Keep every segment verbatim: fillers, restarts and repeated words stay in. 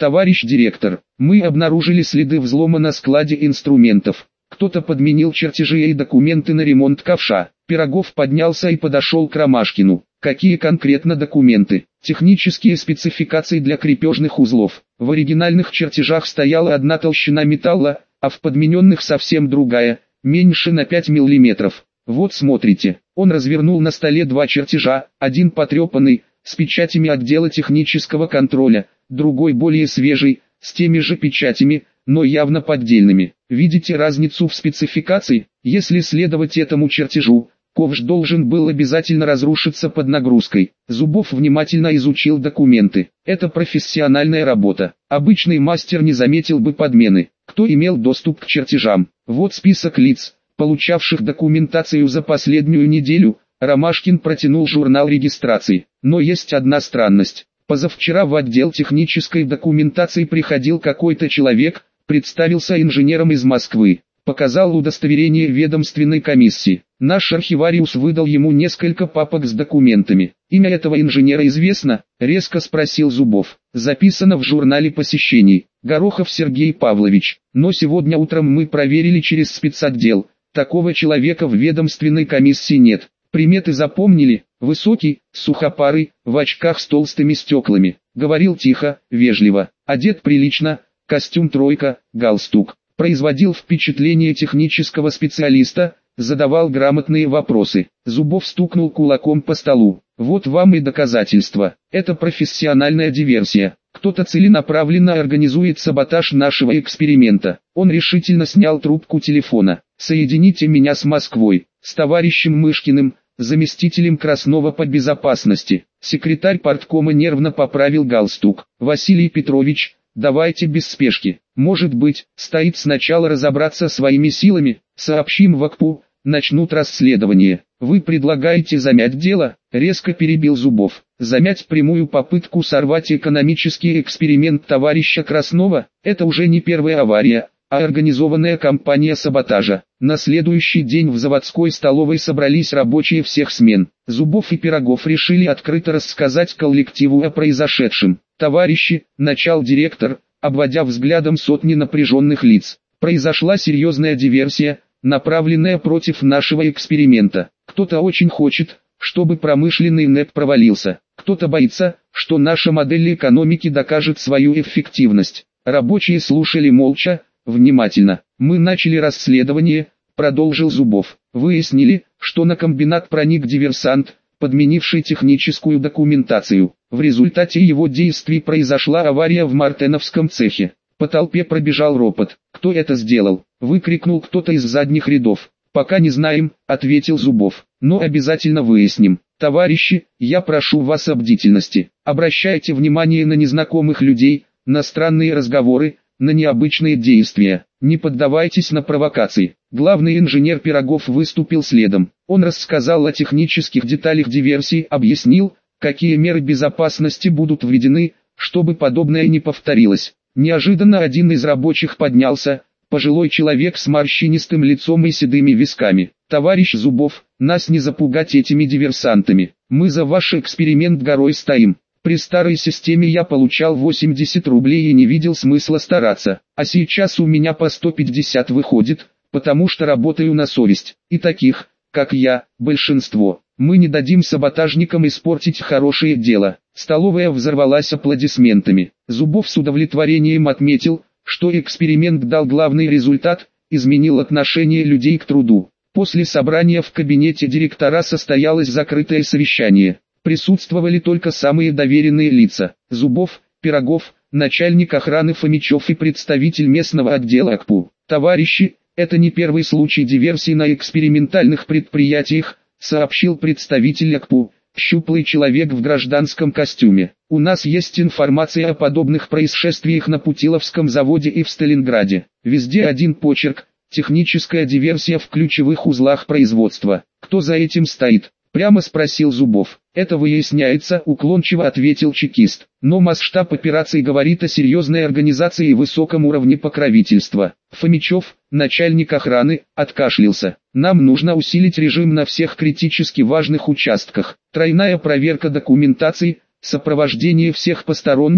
Товарищ директор, мы обнаружили следы взлома на складе инструментов. Кто-то подменил чертежи и документы на ремонт ковша. Пирогов поднялся и подошел к Ромашкину. Какие конкретно документы? Технические спецификации для крепежных узлов. В оригинальных чертежах стояла одна толщина металла, а в подмененных совсем другая, меньше на пять миллиметров. Вот смотрите. Он развернул на столе два чертежа, один потрепанный, с печатями отдела технического контроля, другой более свежий, с теми же печатями, но явно поддельными. Видите разницу в спецификации? Если следовать этому чертежу, ковш должен был обязательно разрушиться под нагрузкой. Зубов внимательно изучил документы. Это профессиональная работа. Обычный мастер не заметил бы подмены. Кто имел доступ к чертежам? Вот список лиц, получавших документацию за последнюю неделю. Ромашкин протянул журнал регистрации. Но есть одна странность. Позавчера в отдел технической документации приходил какой-то человек, представился инженером из Москвы, показал удостоверение ведомственной комиссии. Наш архивариус выдал ему несколько папок с документами. Имя этого инженера известно? Резко спросил Зубов. Записано в журнале посещений. Горохов Сергей Павлович. Но сегодня утром мы проверили через спецотдел. Такого человека в ведомственной комиссии нет. Приметы запомнили? Высокий, сухопарый, в очках с толстыми стеклами. Говорил тихо, вежливо. Одет прилично, костюм тройка, галстук. Производил впечатление технического специалиста, задавал грамотные вопросы. Зубов стукнул кулаком по столу. Вот вам и доказательства. Это профессиональная диверсия. Кто-то целенаправленно организует саботаж нашего эксперимента. Он решительно снял трубку телефона. Соедините меня с Москвой, с товарищем Мышкиным, заместителем Краснова по безопасности. Секретарь парткома нервно поправил галстук. Василий Петрович, давайте без спешки. Может быть, стоит сначала разобраться своими силами, сообщим в АКПУ, начнут расследование. Вы предлагаете замять дело? Резко перебил Зубов. Замять прямую попытку сорвать экономический эксперимент товарища Краснова? Это уже не первая авария, а организованная кампания саботажа. На следующий день в заводской столовой собрались рабочие всех смен. Зубов и Пирогов решили открыто рассказать коллективу о произошедшем. Товарищи, начал директор, обводя взглядом сотни напряженных лиц. Произошла серьезная диверсия, направленная против нашего эксперимента. Кто-то очень хочет, чтобы промышленный НЭП провалился. Кто-то боится, что наша модель экономики докажет свою эффективность. Рабочие слушали молча, внимательно. Мы начали расследование, продолжил Зубов. Выяснили, что на комбинат проник диверсант, подменивший техническую документацию. В результате его действий произошла авария в Мартеновском цехе. По толпе пробежал ропот. Кто это сделал? Выкрикнул кто-то из задних рядов. Пока не знаем, ответил Зубов. Но обязательно выясним. Товарищи, я прошу вас о бдительности. Обращайте внимание на незнакомых людей, на странные разговоры, на необычные действия. Не поддавайтесь на провокации. Главный инженер Пирогов выступил следом. Он рассказал о технических деталях диверсии, объяснил, какие меры безопасности будут введены, чтобы подобное не повторилось. Неожиданно один из рабочих поднялся, пожилой человек с морщинистым лицом и седыми висками. Товарищ Зубов, нас не запугать этими диверсантами. Мы за ваш эксперимент горой стоим. При старой системе я получал восемьдесят рублей и не видел смысла стараться. А сейчас у меня по сто пятьдесят выходит, потому что работаю на совесть. И таких, как я, большинство. Мы не дадим саботажникам испортить хорошее дело. Столовая взорвалась аплодисментами. Зубов с удовлетворением отметил, что эксперимент дал главный результат, изменил отношение людей к труду. После собрания в кабинете директора состоялось закрытое совещание. Присутствовали только самые доверенные лица. Зубов, Пирогов, начальник охраны Фомичев и представитель местного отдела АКПУ. Товарищи, это не первый случай диверсии на экспериментальных предприятиях, сообщил представитель АКПУ, щуплый человек в гражданском костюме. У нас есть информация о подобных происшествиях на Путиловском заводе и в Сталинграде. Везде один почерк, техническая диверсия в ключевых узлах производства. Кто за этим стоит? Прямо спросил Зубов. Это выясняется, уклончиво ответил чекист. Но масштаб операции говорит о серьезной организации и высоком уровне покровительства. Фомичев, начальник охраны, откашлялся. Нам нужно усилить режим на всех критически важных участках. Тройная проверка документации, сопровождение всех посторонних,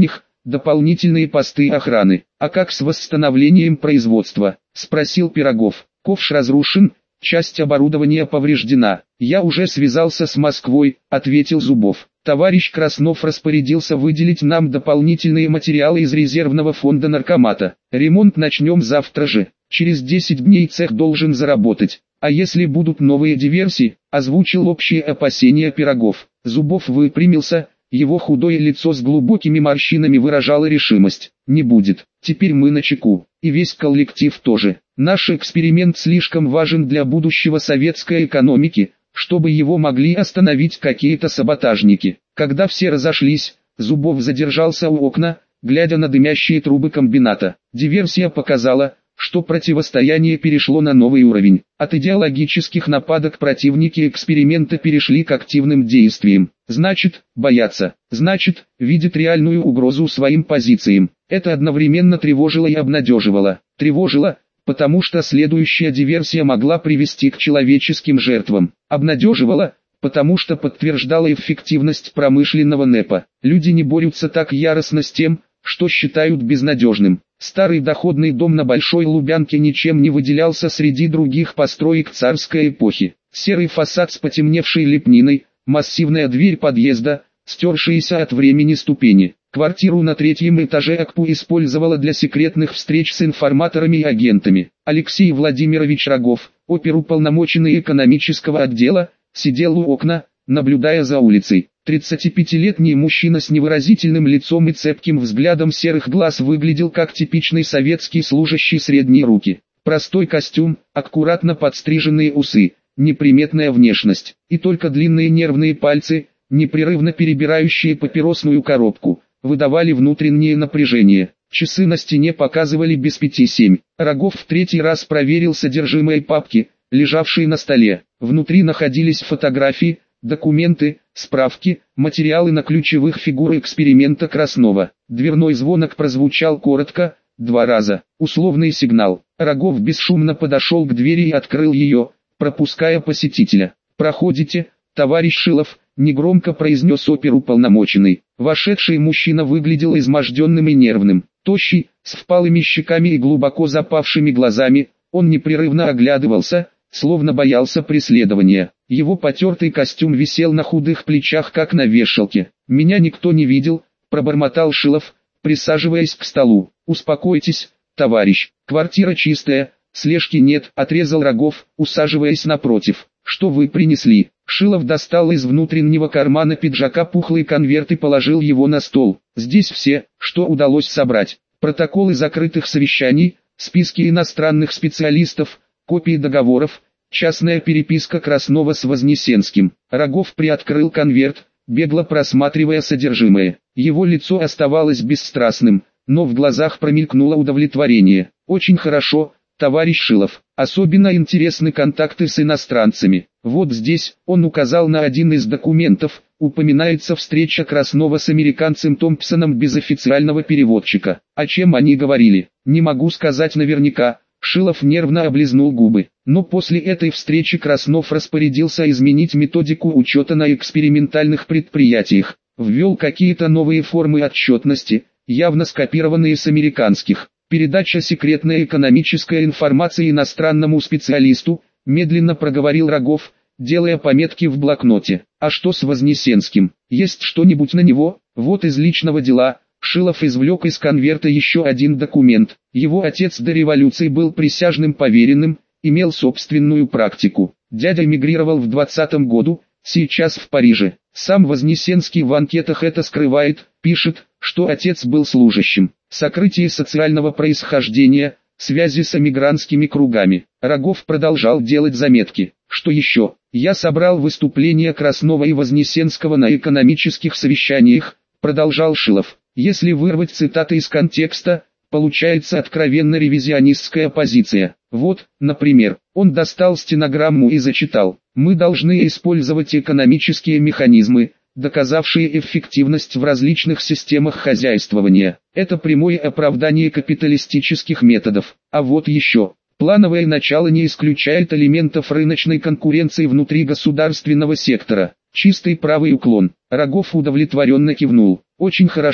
дополнительные посты охраны. А как с восстановлением производства? Спросил Пирогов. Ковш разрушен, часть оборудования повреждена. Я уже связался с Москвой, ответил Зубов. Товарищ Краснов распорядился выделить нам дополнительные материалы из резервного фонда наркомата. Ремонт начнем завтра же. Через десять дней цех должен заработать. А если будут новые диверсии, озвучил общие опасения Пирогов. Зубов выпрямился, его худое лицо с глубокими морщинами выражало решимость. Не будет. Теперь мы начеку. И весь коллектив тоже. Наш эксперимент слишком важен для будущего советской экономики, чтобы его могли остановить какие-то саботажники. Когда все разошлись, Зубов задержался у окна, глядя на дымящие трубы комбината. Диверсия показала, что противостояние перешло на новый уровень. От идеологических нападок противники эксперимента перешли к активным действиям. Значит, боятся. Значит, видят реальную угрозу своим позициям. Это одновременно тревожило и обнадеживало. Тревожило, потому что следующая диверсия могла привести к человеческим жертвам. Обнадеживало, потому что подтверждала эффективность промышленного НЭПа. Люди не борются так яростно с тем, что считают безнадежным. Старый доходный дом на Большой Лубянке ничем не выделялся среди других построек царской эпохи. Серый фасад с потемневшей лепниной, массивная дверь подъезда, стершиеся от времени ступени. Квартиру на третьем этаже АКПУ использовала для секретных встреч с информаторами и агентами. Алексей Владимирович Рогов, оперуполномоченный экономического отдела, сидел у окна, наблюдая за улицей. тридцатипятилетний мужчина с невыразительным лицом и цепким взглядом серых глаз выглядел как типичный советский служащий средней руки. Простой костюм, аккуратно подстриженные усы, неприметная внешность, и только длинные нервные пальцы, непрерывно перебирающие папиросную коробку, выдавали внутреннее напряжение. Часы на стене показывали без пяти семь. Рогов в третий раз проверил содержимое папки, лежавшей на столе. Внутри находились фотографии, документы, справки, материалы на ключевых фигур эксперимента Краснова. Дверной звонок прозвучал коротко, два раза. Условный сигнал. Рогов бесшумно подошел к двери и открыл ее, пропуская посетителя. «Проходите, товарищ Шилов», — негромко произнес оперуполномоченный. Вошедший мужчина выглядел изможденным и нервным. Тощий, с впалыми щеками и глубоко запавшими глазами, он непрерывно оглядывался, словно боялся преследования. Его потертый костюм висел на худых плечах, как на вешалке. «Меня никто не видел», — пробормотал Шилов, присаживаясь к столу. «Успокойтесь, товарищ, квартира чистая, слежки нет», — отрезал Рогов, усаживаясь напротив. «Что вы принесли?» Шилов достал из внутреннего кармана пиджака пухлый конверт и положил его на стол. «Здесь все, что удалось собрать. Протоколы закрытых совещаний, списки иностранных специалистов, копии договоров, частная переписка Краснова с Вознесенским». Рогов приоткрыл конверт, бегло просматривая содержимое. Его лицо оставалось бесстрастным, но в глазах промелькнуло удовлетворение. «Очень хорошо, товарищ Шилов. Особенно интересны контакты с иностранцами. Вот здесь», — он указал на один из документов, упоминается встреча Краснова с американцем Томпсоном без официального переводчика. О чем они говорили, не могу сказать наверняка. Шилов нервно облизнул губы. Но после этой встречи Краснов распорядился изменить методику учета на экспериментальных предприятиях. Ввел какие-то новые формы отчетности, явно скопированные с американских. Передача секретной экономической информации иностранному специалисту, медленно проговорил Рогов, делая пометки в блокноте. А что с Вознесенским? Есть что-нибудь на него? Вот из личного дела. Шилов извлек из конверта еще один документ. Его отец до революции был присяжным поверенным, имел собственную практику. Дядя эмигрировал в двадцатом году, сейчас в Париже. Сам Вознесенский в анкетах это скрывает, пишет, что отец был служащим. Сокрытие социального происхождения, связи с эмигрантскими кругами. Рогов продолжал делать заметки. Что еще? Я собрал выступления Краснова и Вознесенского на экономических совещаниях, продолжал Шилов. Если вырвать цитаты из контекста, получается откровенно ревизионистская позиция. Вот, например, он достал стенограмму и зачитал. Мы должны использовать экономические механизмы, доказавшие эффективность в различных системах хозяйствования. Это прямое оправдание капиталистических методов. А вот еще. Плановое начало не исключает элементов рыночной конкуренции внутри государственного сектора. Чистый правый уклон. Рогов удовлетворенно кивнул. Очень хорошо,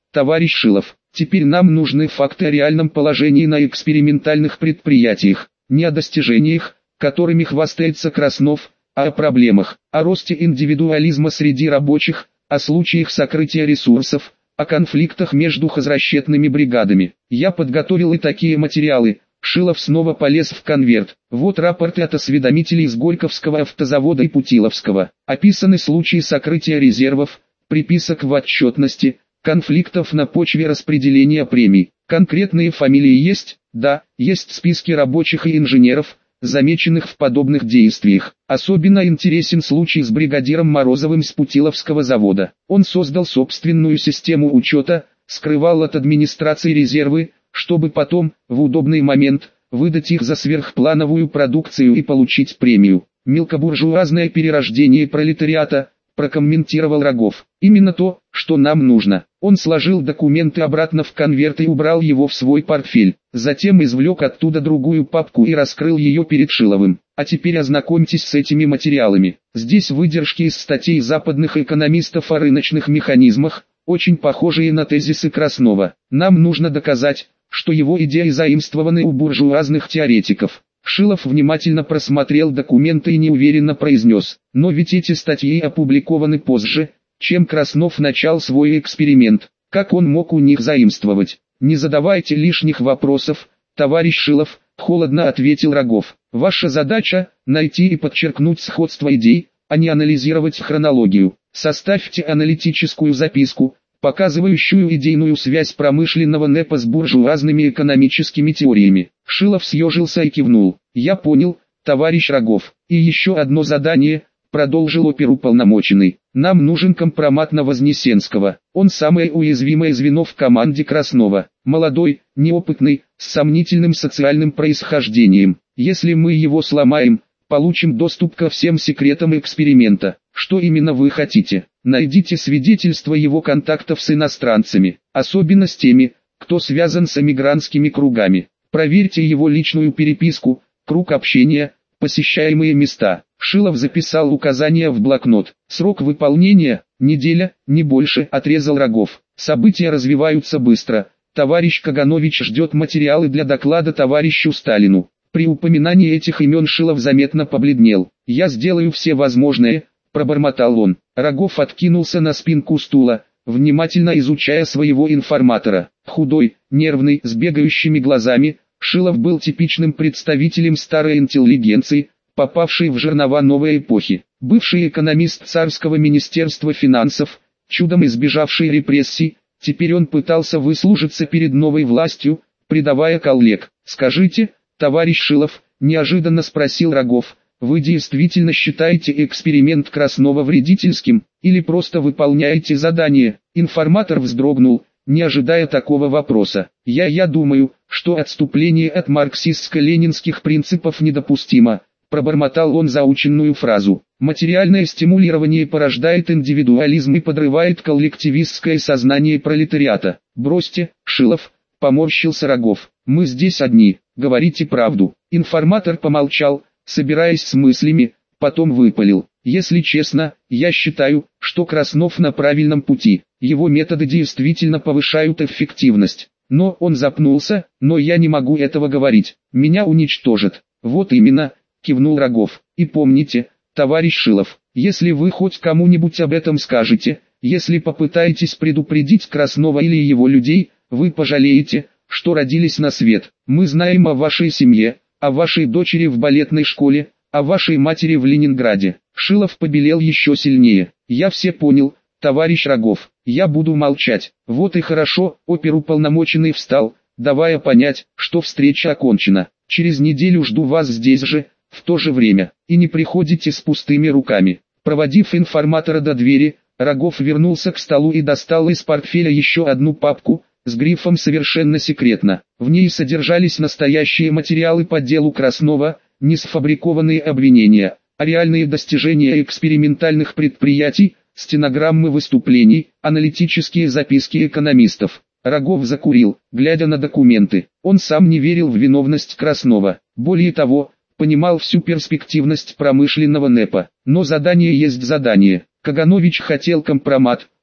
товарищ Шилов. Теперь нам нужны факты о реальном положении на экспериментальных предприятиях, не о достижениях, которыми хвастается Краснов, а о проблемах, о росте индивидуализма среди рабочих, о случаях сокрытия ресурсов, о конфликтах между хозрасчетными бригадами. Я подготовил и такие материалы. Шилов снова полез в конверт. Вот рапорты от осведомителей из Горьковского автозавода и Путиловского. Описаны случаи сокрытия резервов, приписок в отчетности, конфликтов на почве распределения премий. Конкретные фамилии есть? Да, есть списки рабочих и инженеров, замеченных в подобных действиях. Особенно интересен случай с бригадиром Морозовым с Путиловского завода. Он создал собственную систему учета, скрывал от администрации резервы, чтобы потом, в удобный момент, выдать их за сверхплановую продукцию и получить премию. Мелкобуржуазное перерождение пролетариата, прокомментировал Рогов. Именно то, что нам нужно. Он сложил документы обратно в конверт и убрал его в свой портфель. Затем извлек оттуда другую папку и раскрыл ее перед Шиловым. А теперь ознакомьтесь с этими материалами. Здесь выдержки из статей западных экономистов о рыночных механизмах, очень похожие на тезисы Краснова. Нам нужно доказать, что его идеи заимствованы у буржуазных теоретиков. Шилов внимательно просмотрел документы и неуверенно произнес: но ведь эти статьи опубликованы позже, чем Краснов начал свой эксперимент. Как он мог у них заимствовать? Не задавайте лишних вопросов, товарищ Шилов, холодно ответил Рогов. Ваша задача – найти и подчеркнуть сходство идей, а не анализировать хронологию. Составьте аналитическую записку, показывающую идейную связь промышленного НЭПа с буржуазными экономическими теориями. Шилов съежился и кивнул. Я понял, товарищ Рогов. И еще одно задание, продолжил оперуполномоченный. Нам нужен компромат на Вознесенского. Он самое уязвимое звено в команде Краснова. Молодой, неопытный, с сомнительным социальным происхождением. Если мы его сломаем, получим доступ ко всем секретам эксперимента. Что именно вы хотите? Найдите свидетельства его контактов с иностранцами, особенно с теми, кто связан с эмигрантскими кругами. Проверьте его личную переписку, круг общения, посещаемые места. Шилов записал указания в блокнот. Срок выполнения – неделя, не больше, отрезал Рогов. События развиваются быстро. Товарищ Каганович ждет материалы для доклада товарищу Сталину. При упоминании этих имен Шилов заметно побледнел. Я сделаю все возможное, пробормотал он. Рогов откинулся на спинку стула, внимательно изучая своего информатора. Худой, нервный, с бегающими глазами, Шилов был типичным представителем старой интеллигенции, попавшей в жернова новой эпохи. Бывший экономист царского министерства финансов, чудом избежавший репрессий, теперь он пытался выслужиться перед новой властью, предавая коллег. «Скажите, товарищ Шилов», – неожиданно спросил Рогов, – «вы действительно считаете эксперимент Краснова вредительским, или просто выполняете задание?» Информатор вздрогнул, не ожидая такого вопроса. «Я, я думаю, что отступление от марксистско-ленинских принципов недопустимо», – пробормотал он заученную фразу. «Материальное стимулирование порождает индивидуализм и подрывает коллективистское сознание пролетариата». «Бросьте, Шилов», – поморщился Рогов, – «мы здесь одни, говорите правду». Информатор помолчал, собираясь с мыслями, потом выпалил: «Если честно, я считаю, что Краснов на правильном пути, его методы действительно повышают эффективность». Но он запнулся, «но я не могу этого говорить, меня уничтожат». «Вот именно», – кивнул Рогов, – «и помните, товарищ Шилов, если вы хоть кому-нибудь об этом скажете, если попытаетесь предупредить Краснова или его людей, вы пожалеете, что родились на свет. Мы знаем о вашей семье, о вашей дочери в балетной школе, о вашей матери в Ленинграде». Шилов побелел еще сильнее. «Я все понял, товарищ Рогов, я буду молчать». «Вот и хорошо», – оперуполномоченный встал, давая понять, что встреча окончена. «Через неделю жду вас здесь же, в то же время, и не приходите с пустыми руками». Проводив информатора до двери, Рогов вернулся к столу и достал из портфеля еще одну папку, с грифом «Совершенно секретно». В ней содержались настоящие материалы по делу Краснова, не сфабрикованные обвинения, а реальные достижения экспериментальных предприятий, стенограммы выступлений, аналитические записки экономистов. Рогов закурил, глядя на документы. Он сам не верил в виновность Краснова. Более того, понимал всю перспективность промышленного НЭПа. Но задание есть задание. Каганович хотел компромат,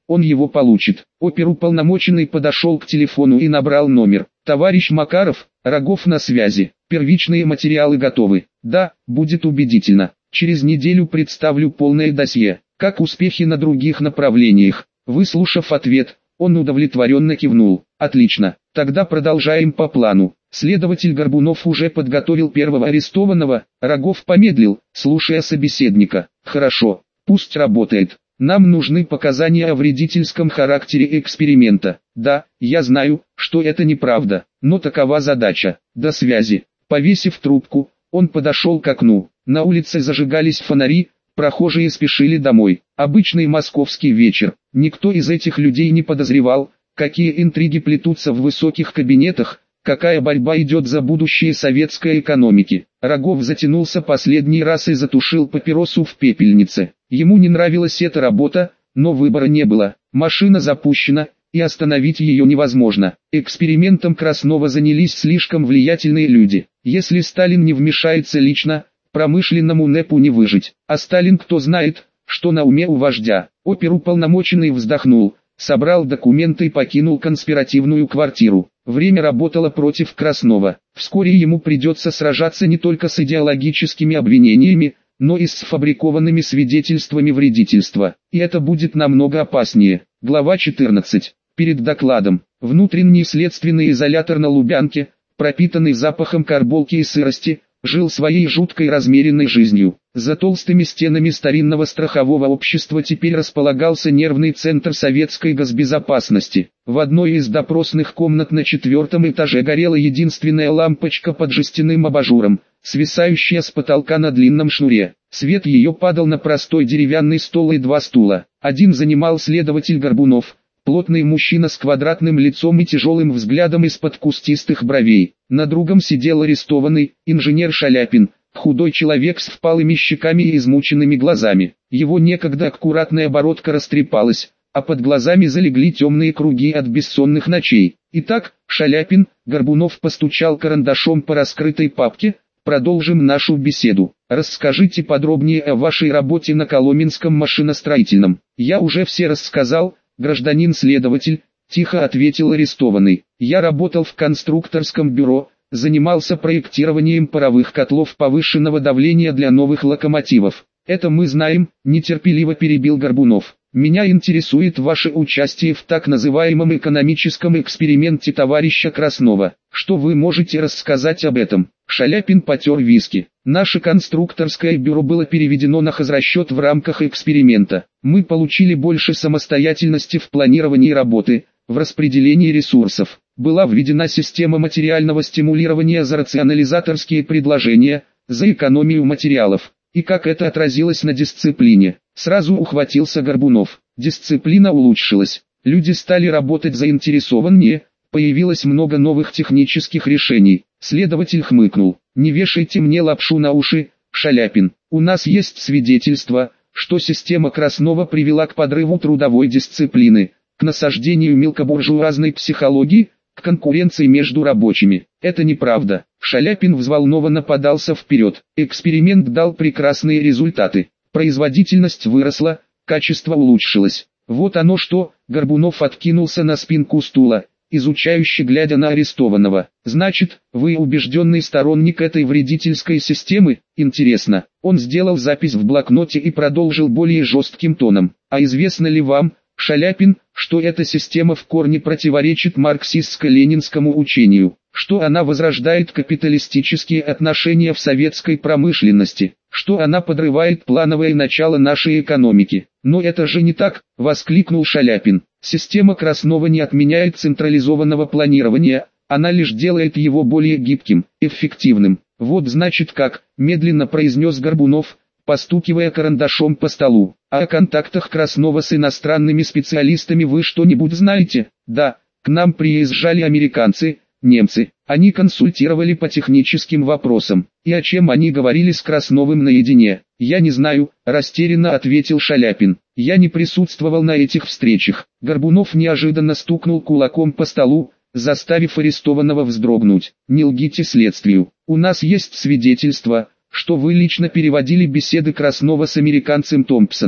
он его получит. Оперуполномоченный подошел к телефону и набрал номер. Товарищ Макаров, Рогов на связи. Первичные материалы готовы. Да, будет убедительно. Через неделю представлю полное досье. Как успехи на других направлениях? Выслушав ответ, он удовлетворенно кивнул. Отлично, тогда продолжаем по плану. Следователь Горбунов уже подготовил первого арестованного. Рогов помедлил, слушая собеседника. Хорошо, пусть работает. Нам нужны показания о вредительском характере эксперимента. Да, я знаю, что это неправда, но такова задача. До связи. Повесив трубку, он подошел к окну. На улице зажигались фонари, прохожие спешили домой. Обычный московский вечер. Никто из этих людей не подозревал, какие интриги плетутся в высоких кабинетах, какая борьба идет за будущее советской экономики. Рогов затянулся последний раз и затушил папиросу в пепельнице. Ему не нравилась эта работа, но выбора не было. Машина запущена, и остановить ее невозможно. Экспериментом Краснова занялись слишком влиятельные люди. Если Сталин не вмешается лично, промышленному НЭПу не выжить. А Сталин кто знает, что на уме у вождя. Оперуполномоченный вздохнул, собрал документы и покинул конспиративную квартиру. Время работало против Краснова. Вскоре ему придется сражаться не только с идеологическими обвинениями, но и с сфабрикованными свидетельствами вредительства. И это будет намного опаснее. Глава четырнадцать. Перед докладом. Внутренний следственный изолятор на Лубянке, пропитанный запахом карболки и сырости, жил своей жуткой размеренной жизнью. За толстыми стенами старинного страхового общества теперь располагался нервный центр советской госбезопасности. В одной из допросных комнат на четвертом этаже горела единственная лампочка под жестяным абажуром, свисающая с потолка на длинном шнуре. Свет ее падал на простой деревянный стол и два стула. Один занимал следователь Горбунов, плотный мужчина с квадратным лицом и тяжелым взглядом из-под кустистых бровей. На другом сидел арестованный, инженер Шаляпин, худой человек с впалыми щеками и измученными глазами. Его некогда аккуратная бородка растрепалась, а под глазами залегли темные круги от бессонных ночей. Итак, Шаляпин, Горбунов постучал карандашом по раскрытой папке, продолжим нашу беседу. Расскажите подробнее о вашей работе на Коломенском машиностроительном. Я уже все рассказал, гражданин следователь, тихо ответил арестованный. Я работал в конструкторском бюро, занимался проектированием паровых котлов повышенного давления для новых локомотивов. Это мы знаем, нетерпеливо перебил Горбунов. Меня интересует ваше участие в так называемом экономическом эксперименте товарища Краснова. Что вы можете рассказать об этом? Шаляпин потер виски. Наше конструкторское бюро было переведено на хозрасчет в рамках эксперимента. Мы получили больше самостоятельности в планировании работы, в распределении ресурсов. Была введена система материального стимулирования за рационализаторские предложения, за экономию материалов. И как это отразилось на дисциплине? Сразу ухватился Горбунов. Дисциплина улучшилась. Люди стали работать заинтересованнее, появилось много новых технических решений. Следователь хмыкнул. Не вешайте мне лапшу на уши, Шаляпин. У нас есть свидетельство, что система Краснова привела к подрыву трудовой дисциплины, к насаждению мелкобуржуазной психологии, к конкуренции между рабочими. Это неправда. Шаляпин взволнованно подался вперед. Эксперимент дал прекрасные результаты. Производительность выросла, качество улучшилось. Вот оно что. Горбунов откинулся на спинку стула, изучающе глядя на арестованного. Значит, вы убежденный сторонник этой вредительской системы? Интересно. Он сделал запись в блокноте и продолжил более жестким тоном. А известно ли вам, Шаляпин, что эта система в корне противоречит марксистско-ленинскому учению, что она возрождает капиталистические отношения в советской промышленности, что она подрывает плановое начало нашей экономики? Но это же не так, воскликнул Шаляпин. Система Краснова не отменяет централизованного планирования, она лишь делает его более гибким, эффективным. Вот значит как, медленно произнес Горбунов, постукивая карандашом по столу. А о контактах Краснова с иностранными специалистами вы что-нибудь знаете? Да, к нам приезжали американцы, немцы. Они консультировали по техническим вопросам. И о чем они говорили с Красновым наедине? Я не знаю, растерянно ответил Шаляпин. Я не присутствовал на этих встречах. Горбунов неожиданно стукнул кулаком по столу, заставив арестованного вздрогнуть. Не лгите следствию. У нас есть свидетельство, что вы лично переводили беседы Краснова с американцем Томпсоном.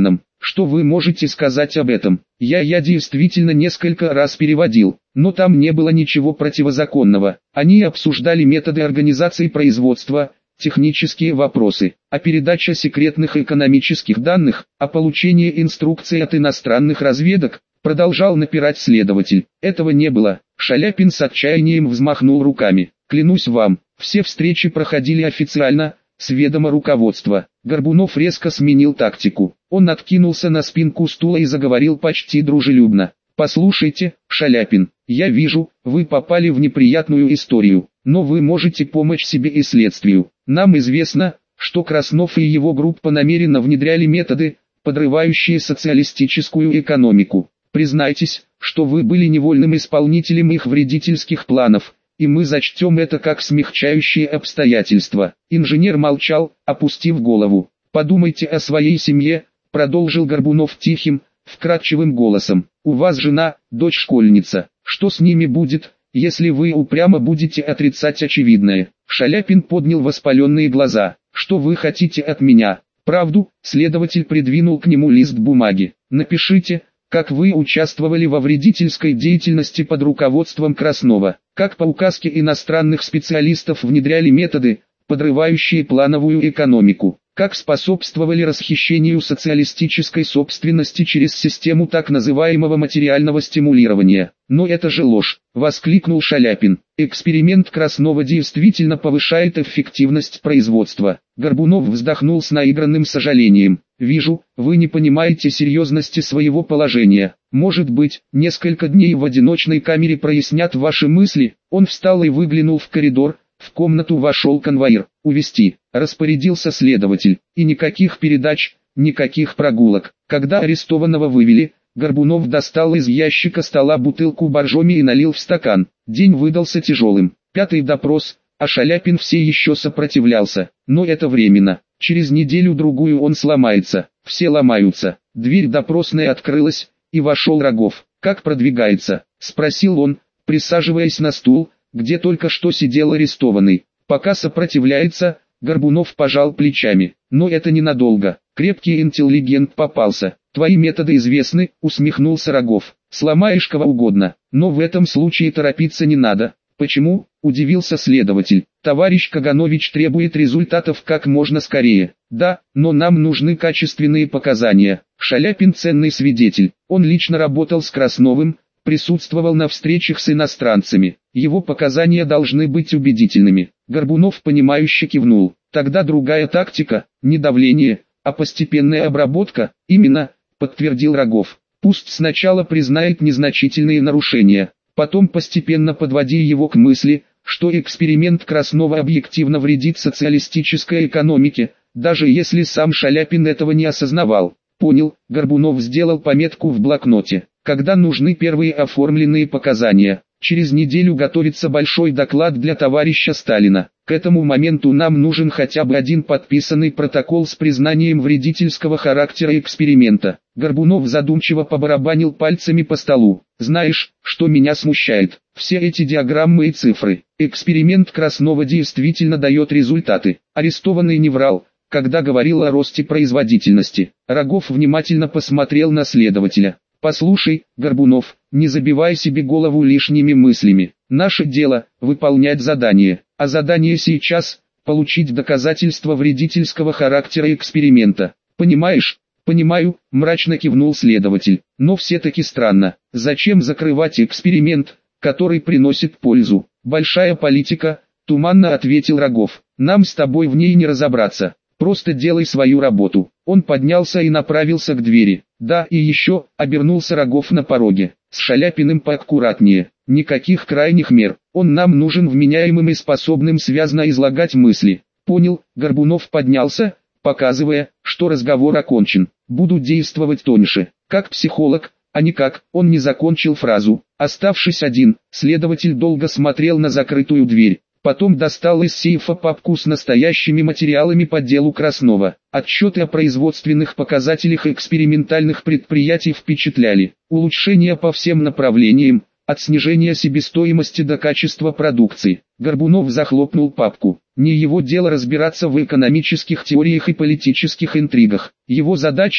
Что вы можете сказать об этом? Я я действительно несколько раз переводил, но там не было ничего противозаконного. Они обсуждали методы организации производства, технические вопросы, а передача секретных экономических данных, а получение инструкций от иностранных разведок, продолжал напирать следователь. Этого не было. Шаляпин с отчаянием взмахнул руками. Клянусь вам, все встречи проходили официально, с ведома руководства. Горбунов резко сменил тактику. Он откинулся на спинку стула и заговорил почти дружелюбно. «Послушайте, Шаляпин, я вижу, вы попали в неприятную историю, но вы можете помочь себе и следствию. Нам известно, что Краснов и его группа намеренно внедряли методы, подрывающие социалистическую экономику. Признайтесь, что вы были невольным исполнителем их вредительских планов, и мы зачтем это как смягчающие обстоятельства». Инженер молчал, опустив голову. «Подумайте о своей семье», — продолжил Горбунов тихим, вкрадчивым голосом. «У вас жена, дочь-школьница. Что с ними будет, если вы упрямо будете отрицать очевидное?» Шаляпин поднял воспаленные глаза. «Что вы хотите от меня? Правду?» Следователь придвинул к нему лист бумаги. «Напишите, как вы участвовали во вредительской деятельности под руководством Краснова, как по указке иностранных специалистов внедряли методы, подрывающие плановую экономику, как способствовали расхищению социалистической собственности через систему так называемого материального стимулирования». «Но это же ложь!» — воскликнул Шаляпин. «Эксперимент Краснова действительно повышает эффективность производства». Горбунов вздохнул с наигранным сожалением. «Вижу, вы не понимаете серьезности своего положения. Может быть, несколько дней в одиночной камере прояснят ваши мысли». Он встал и выглянул в коридор. В комнату вошел конвоир. «Увести», — распорядился следователь. «И никаких передач, никаких прогулок». Когда арестованного вывели, Горбунов достал из ящика стола бутылку боржоми и налил в стакан. День выдался тяжелым. Пятый допрос, а Шаляпин все еще сопротивлялся. Но это временно. Через неделю-другую он сломается. Все ломаются. Дверь допросной открылась, и вошел Рогов. «Как продвигается?» — спросил он, присаживаясь на стул, где только что сидел арестованный. «Пока сопротивляется», — Горбунов пожал плечами. «Но это ненадолго. Крепкий интеллигент попался. Твои методы известны», — усмехнулся Рогов. «Сломаешь кого угодно, но в этом случае торопиться не надо». «Почему?» — удивился следователь. «Товарищ Каганович требует результатов как можно скорее». «Да, но нам нужны качественные показания». Шаляпин ценный свидетель. Он лично работал с Красновым, присутствовал на встречах с иностранцами. Его показания должны быть убедительными. Горбунов понимающе кивнул. «Тогда другая тактика, не давление, а постепенная обработка». «Именно», — подтвердил Рогов. «Пусть сначала признает незначительные нарушения, потом постепенно подводи его к мысли, что эксперимент Краснова объективно вредит социалистической экономике, даже если сам Шаляпин этого не осознавал». «Понял», — Горбунов сделал пометку в блокноте. «Когда нужны первые оформленные показания?» «Через неделю готовится большой доклад для товарища Сталина. К этому моменту нам нужен хотя бы один подписанный протокол с признанием вредительского характера эксперимента». Горбунов задумчиво побарабанил пальцами по столу. «Знаешь, что меня смущает? Все эти диаграммы и цифры. Эксперимент Краснова действительно дает результаты. Арестованный не врал, когда говорил о росте производительности». Рогов внимательно посмотрел на следователя. «Послушай, Горбунов, не забивай себе голову лишними мыслями. Наше дело – выполнять задание, а задание сейчас – получить доказательства вредительского характера эксперимента. Понимаешь?» «Понимаю», – мрачно кивнул следователь. «Но все-таки странно. Зачем закрывать эксперимент, который приносит пользу?» «Большая политика», – туманно ответил Рогов. «Нам с тобой в ней не разобраться. Просто делай свою работу». Он поднялся и направился к двери. «Да, и еще», — обернулся Рогов на пороге. «С Шаляпиным поаккуратнее. Никаких крайних мер. Он нам нужен вменяемым и способным связно излагать мысли». «Понял», — Горбунов поднялся, показывая, что разговор окончен. «Буду действовать тоньше, как психолог, а не как». Он не закончил фразу. Оставшись один, следователь долго смотрел на закрытую дверь. Потом достал из сейфа папку с настоящими материалами по делу Краснова. Отчеты о производственных показателях экспериментальных предприятий впечатляли. Улучшения по всем направлениям, от снижения себестоимости до качества продукции. Горбунов захлопнул папку. Не его дело разбираться в экономических теориях и политических интригах. Его задача –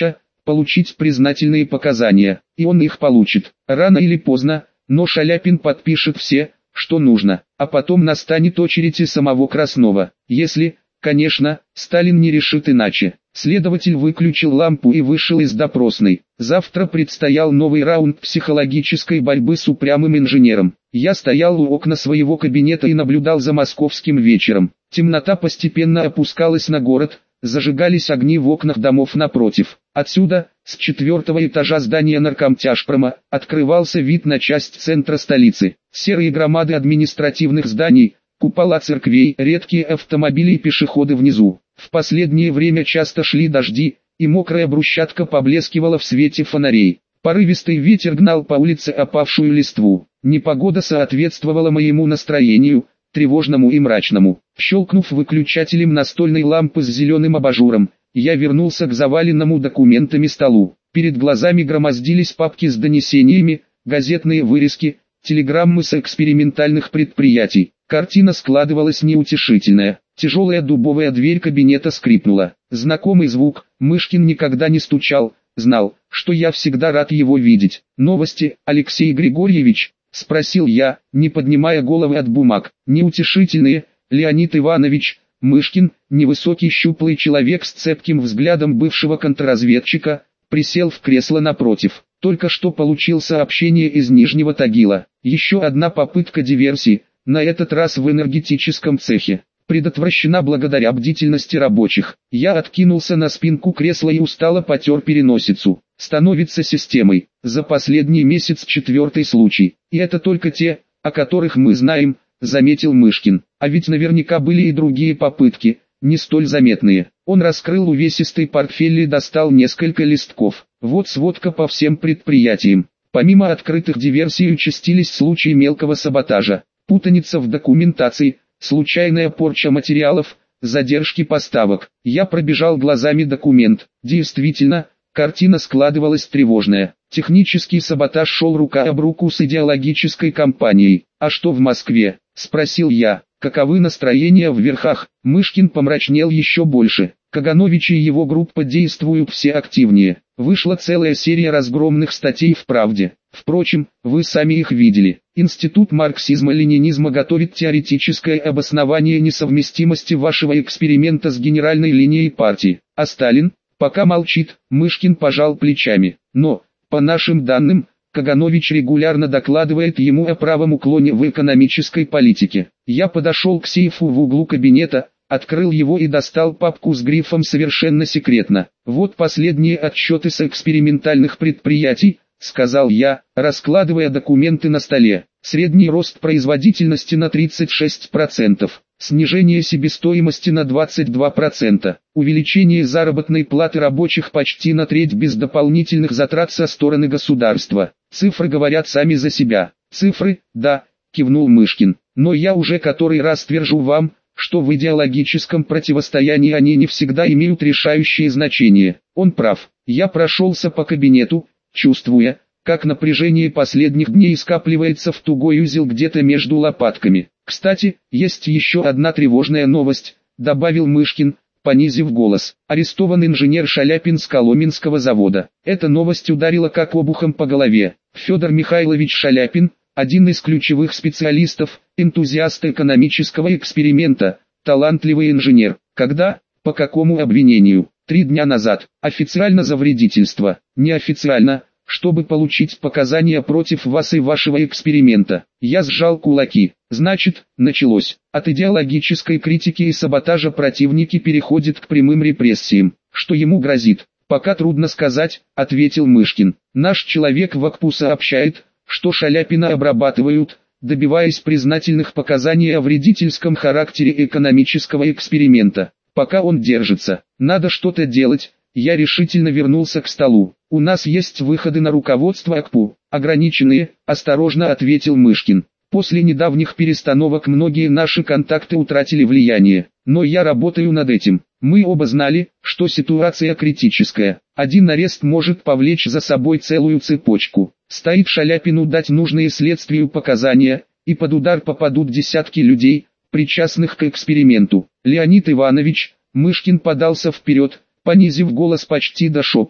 получить признательные показания, и он их получит. Рано или поздно, но Шаляпин подпишет все, что нужно, а потом настанет очередь и самого Краснова, если, конечно, Сталин не решит иначе. Следователь выключил лампу и вышел из допросной. Завтра предстоял новый раунд психологической борьбы с упрямым инженером. Я стоял у окна своего кабинета и наблюдал за московским вечером. Темнота постепенно опускалась на город, зажигались огни в окнах домов напротив. Отсюда, с четвертого этажа здания наркомтяжпрома, открывался вид на часть центра столицы. Серые громады административных зданий, купола церквей, редкие автомобили и пешеходы внизу. В последнее время часто шли дожди, и мокрая брусчатка поблескивала в свете фонарей. Порывистый ветер гнал по улице опавшую листву. Непогода соответствовала моему настроению, тревожному и мрачному. Щелкнув выключателем настольной лампы с зеленым абажуром, я вернулся к заваленному документами столу. Перед глазами громоздились папки с донесениями, газетные вырезки, телеграммы с экспериментальных предприятий. Картина складывалась неутешительная. Тяжелая дубовая дверь кабинета скрипнула. Знакомый звук, Мышкин никогда не стучал, знал, что я всегда рад его видеть. «Новости, Алексей Григорьевич?» — спросил я, не поднимая головы от бумаг. «Неутешительные, Леонид Иванович». Мышкин, невысокий щуплый человек с цепким взглядом бывшего контрразведчика, присел в кресло напротив. Только что получил сообщение из Нижнего Тагила. Еще одна попытка диверсии, на этот раз в энергетическом цехе. Предотвращена благодаря бдительности рабочих. Я откинулся на спинку кресла и устало потер переносицу. Становится системой. За последний месяц четвертый случай. И это только те, о которых мы знаем, заметил Мышкин. А ведь наверняка были и другие попытки, не столь заметные. Он раскрыл увесистый портфель и достал несколько листков. Вот сводка по всем предприятиям. Помимо открытых диверсий участились случаи мелкого саботажа, путаница в документации, случайная порча материалов, задержки поставок. Я пробежал глазами документ. Действительно, картина складывалась тревожная. Технический саботаж шел рука об руку с идеологической кампанией. «А что в Москве?» – спросил я. «Каковы настроения в верхах?» Мышкин помрачнел еще больше. Каганович и его группа действуют все активнее. Вышла целая серия разгромных статей в «Правде». Впрочем, вы сами их видели. Институт марксизма-ленинизма готовит теоретическое обоснование несовместимости вашего эксперимента с генеральной линией партии. А Сталин пока молчит. Мышкин пожал плечами. Но, по нашим данным, Каганович регулярно докладывает ему о правом уклоне в экономической политике. Я подошел к сейфу в углу кабинета, открыл его и достал папку с грифом «Совершенно секретно». Вот последние отчеты с экспериментальных предприятий, сказал я, раскладывая документы на столе. Средний рост производительности на тридцать шесть процентов, снижение себестоимости на двадцать два процента, увеличение заработной платы рабочих почти на треть без дополнительных затрат со стороны государства. Цифры говорят сами за себя. Цифры, да, кивнул Мышкин, но я уже который раз твержу вам, что в идеологическом противостоянии они не всегда имеют решающее значение. Он прав. Я прошелся по кабинету, чувствуя, как напряжение последних дней скапливается в тугой узел где-то между лопатками. Кстати, есть еще одна тревожная новость, добавил Мышкин, понизив голос. Арестован инженер Шаляпин с Коломенского завода. Эта новость ударила как обухом по голове. Федор Михайлович Шаляпин, один из ключевых специалистов, энтузиаст экономического эксперимента, талантливый инженер. Когда, по какому обвинению? Три дня назад. Официально за вредительство, неофициально, чтобы получить показания против вас и вашего эксперимента. Я сжал кулаки. Значит, началось. От идеологической критики и саботажа противники переходят к прямым репрессиям. Что ему грозит? Пока трудно сказать, ответил Мышкин. Наш человек в АКПУ сообщает, что Шаляпина обрабатывают, добиваясь признательных показаний о вредительском характере экономического эксперимента. Пока он держится, надо что-то делать. Я решительно вернулся к столу. У нас есть выходы на руководство АКПУ, ограниченные, осторожно ответил Мышкин. После недавних перестановок многие наши контакты утратили влияние, но я работаю над этим. Мы оба знали, что ситуация критическая. Один арест может повлечь за собой целую цепочку. Стоит Шаляпину дать нужные следствию показания, и под удар попадут десятки людей, причастных к эксперименту. Леонид Иванович, Мышкин подался вперед, понизив голос почти до шепота,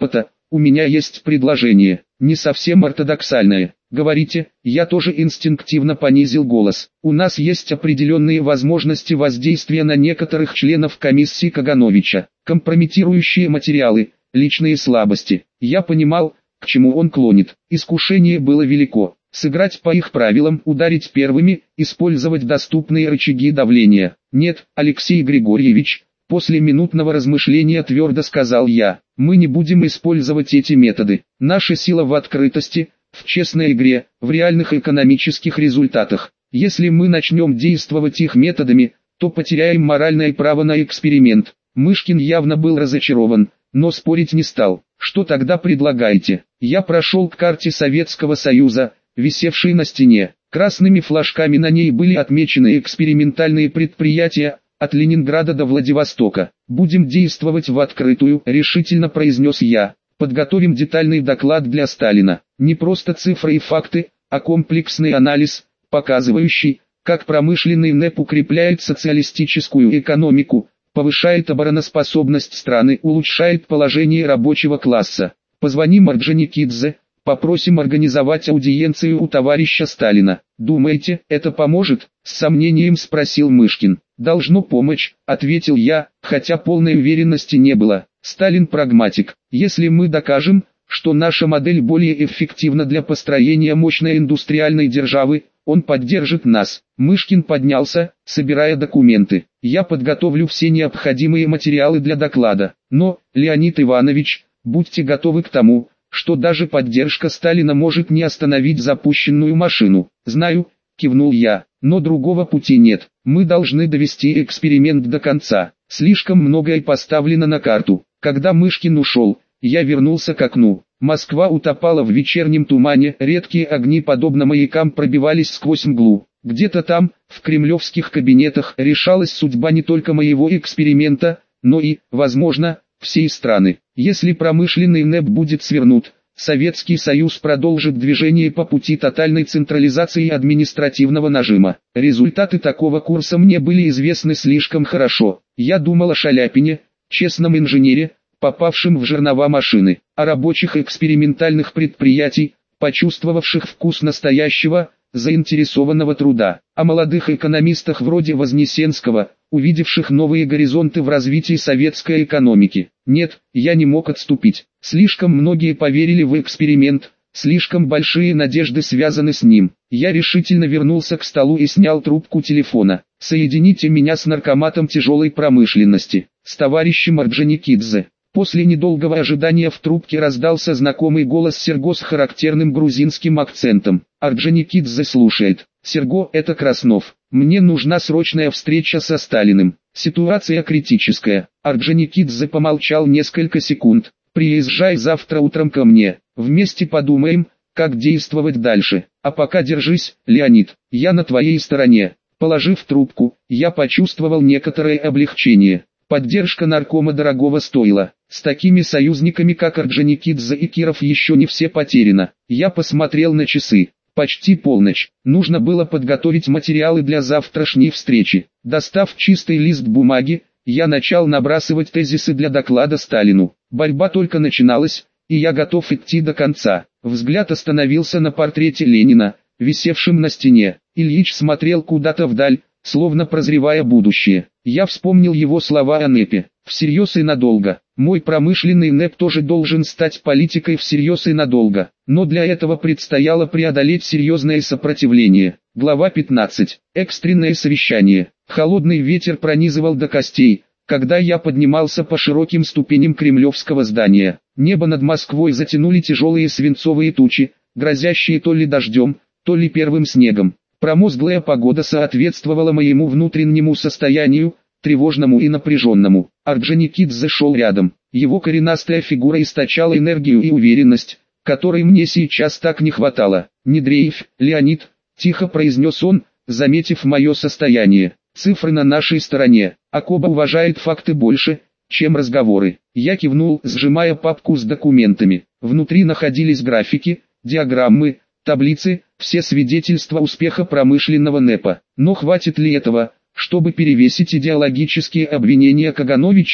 у меня есть предложение, не совсем ортодоксальное. Говорите, я тоже инстинктивно понизил голос. У нас есть определенные возможности воздействия на некоторых членов комиссии Кагановича, компрометирующие материалы, личные слабости. Я понимал, к чему он клонит. Искушение было велико. Сыграть по их правилам, ударить первыми, использовать доступные рычаги давления. Нет, Алексей Григорьевич, после минутного размышления твердо сказал я, мы не будем использовать эти методы. Наша сила в открытости, в честной игре, в реальных экономических результатах. Если мы начнем действовать их методами, то потеряем моральное право на эксперимент. Мышкин явно был разочарован, но спорить не стал. Что тогда предлагаете? Я прошел к карте Советского Союза, висевшей на стене. Красными флажками на ней были отмечены экспериментальные предприятия, от Ленинграда до Владивостока. Будем действовать в открытую, решительно произнес я. Подготовим детальный доклад для Сталина. Не просто цифры и факты, а комплексный анализ, показывающий, как промышленный НЭП укрепляет социалистическую экономику, повышает обороноспособность страны, улучшает положение рабочего класса. Позвоним Орджоникидзе, попросим организовать аудиенцию у товарища Сталина. Думаете, это поможет? С сомнением спросил Мышкин. Должно помочь, ответил я, хотя полной уверенности не было. Сталин прагматик. Если мы докажем, что наша модель более эффективна для построения мощной индустриальной державы, он поддержит нас. Мышкин поднялся, собирая документы. Я подготовлю все необходимые материалы для доклада. Но, Леонид Иванович, будьте готовы к тому, что даже поддержка Сталина может не остановить запущенную машину. Знаю, кивнул я, но другого пути нет. Мы должны довести эксперимент до конца. Слишком многое поставлено на карту. Когда Мышкин ушел, я вернулся к окну. Москва утопала в вечернем тумане, редкие огни подобно маякам пробивались сквозь мглу. Где-то там, в кремлевских кабинетах, решалась судьба не только моего эксперимента, но и, возможно, всей страны. Если промышленный НЭП будет свернут, Советский Союз продолжит движение по пути тотальной централизации и административного нажима. Результаты такого курса мне были известны слишком хорошо. Я думал о Шаляпине, честном инженере, попавшем в жернова машины, о рабочих экспериментальных предприятий, почувствовавших вкус настоящего, заинтересованного труда, о молодых экономистах вроде Вознесенского, увидевших новые горизонты в развитии советской экономики. Нет, я не мог отступить. Слишком многие поверили в эксперимент, слишком большие надежды связаны с ним. Я решительно вернулся к столу и снял трубку телефона. Соедините меня с наркоматом тяжелой промышленности, с товарищем Орджоникидзе. После недолгого ожидания в трубке раздался знакомый голос Серго с характерным грузинским акцентом. Орджоникидзе слушает. Серго, это Краснов. Мне нужна срочная встреча со Сталиным. Ситуация критическая. Орджоникидзе помолчал несколько секунд. Приезжай завтра утром ко мне. Вместе подумаем, как действовать дальше. А пока держись, Леонид. Я на твоей стороне. Положив трубку, я почувствовал некоторое облегчение. Поддержка наркома дорогого стоила. С такими союзниками, как Орджоникидзе и Киров, еще не все потеряно. Я посмотрел на часы. Почти полночь. Нужно было подготовить материалы для завтрашней встречи. Достав чистый лист бумаги, я начал набрасывать тезисы для доклада Сталину. Борьба только начиналась, и я готов идти до конца. Взгляд остановился на портрете Ленина, висевшем на стене. Ильич смотрел куда-то вдаль, словно прозревая будущее. Я вспомнил его слова о НЭПе. Всерьез и надолго. Мой промышленный НЭП тоже должен стать политикой всерьез и надолго. Но для этого предстояло преодолеть серьезное сопротивление. Глава пятнадцать. Экстренное совещание. Холодный ветер пронизывал до костей, когда я поднимался по широким ступеням кремлевского здания. Небо над Москвой затянули тяжелые свинцовые тучи, грозящие то ли дождем, то ли первым снегом. Промозглая погода соответствовала моему внутреннему состоянию, тревожному и напряженному. Орджоникидзе шел рядом. Его коренастая фигура источала энергию и уверенность, которой мне сейчас так не хватало. «Не дрейфь, Леонид», — тихо произнес он, заметив мое состояние. «Цифры на нашей стороне. Акоба уважает факты больше, чем разговоры». Я кивнул, сжимая папку с документами. Внутри находились графики, диаграммы, таблицы, все свидетельства успеха промышленного НЭПа. Но хватит ли этого, чтобы перевесить идеологические обвинения Кагановича?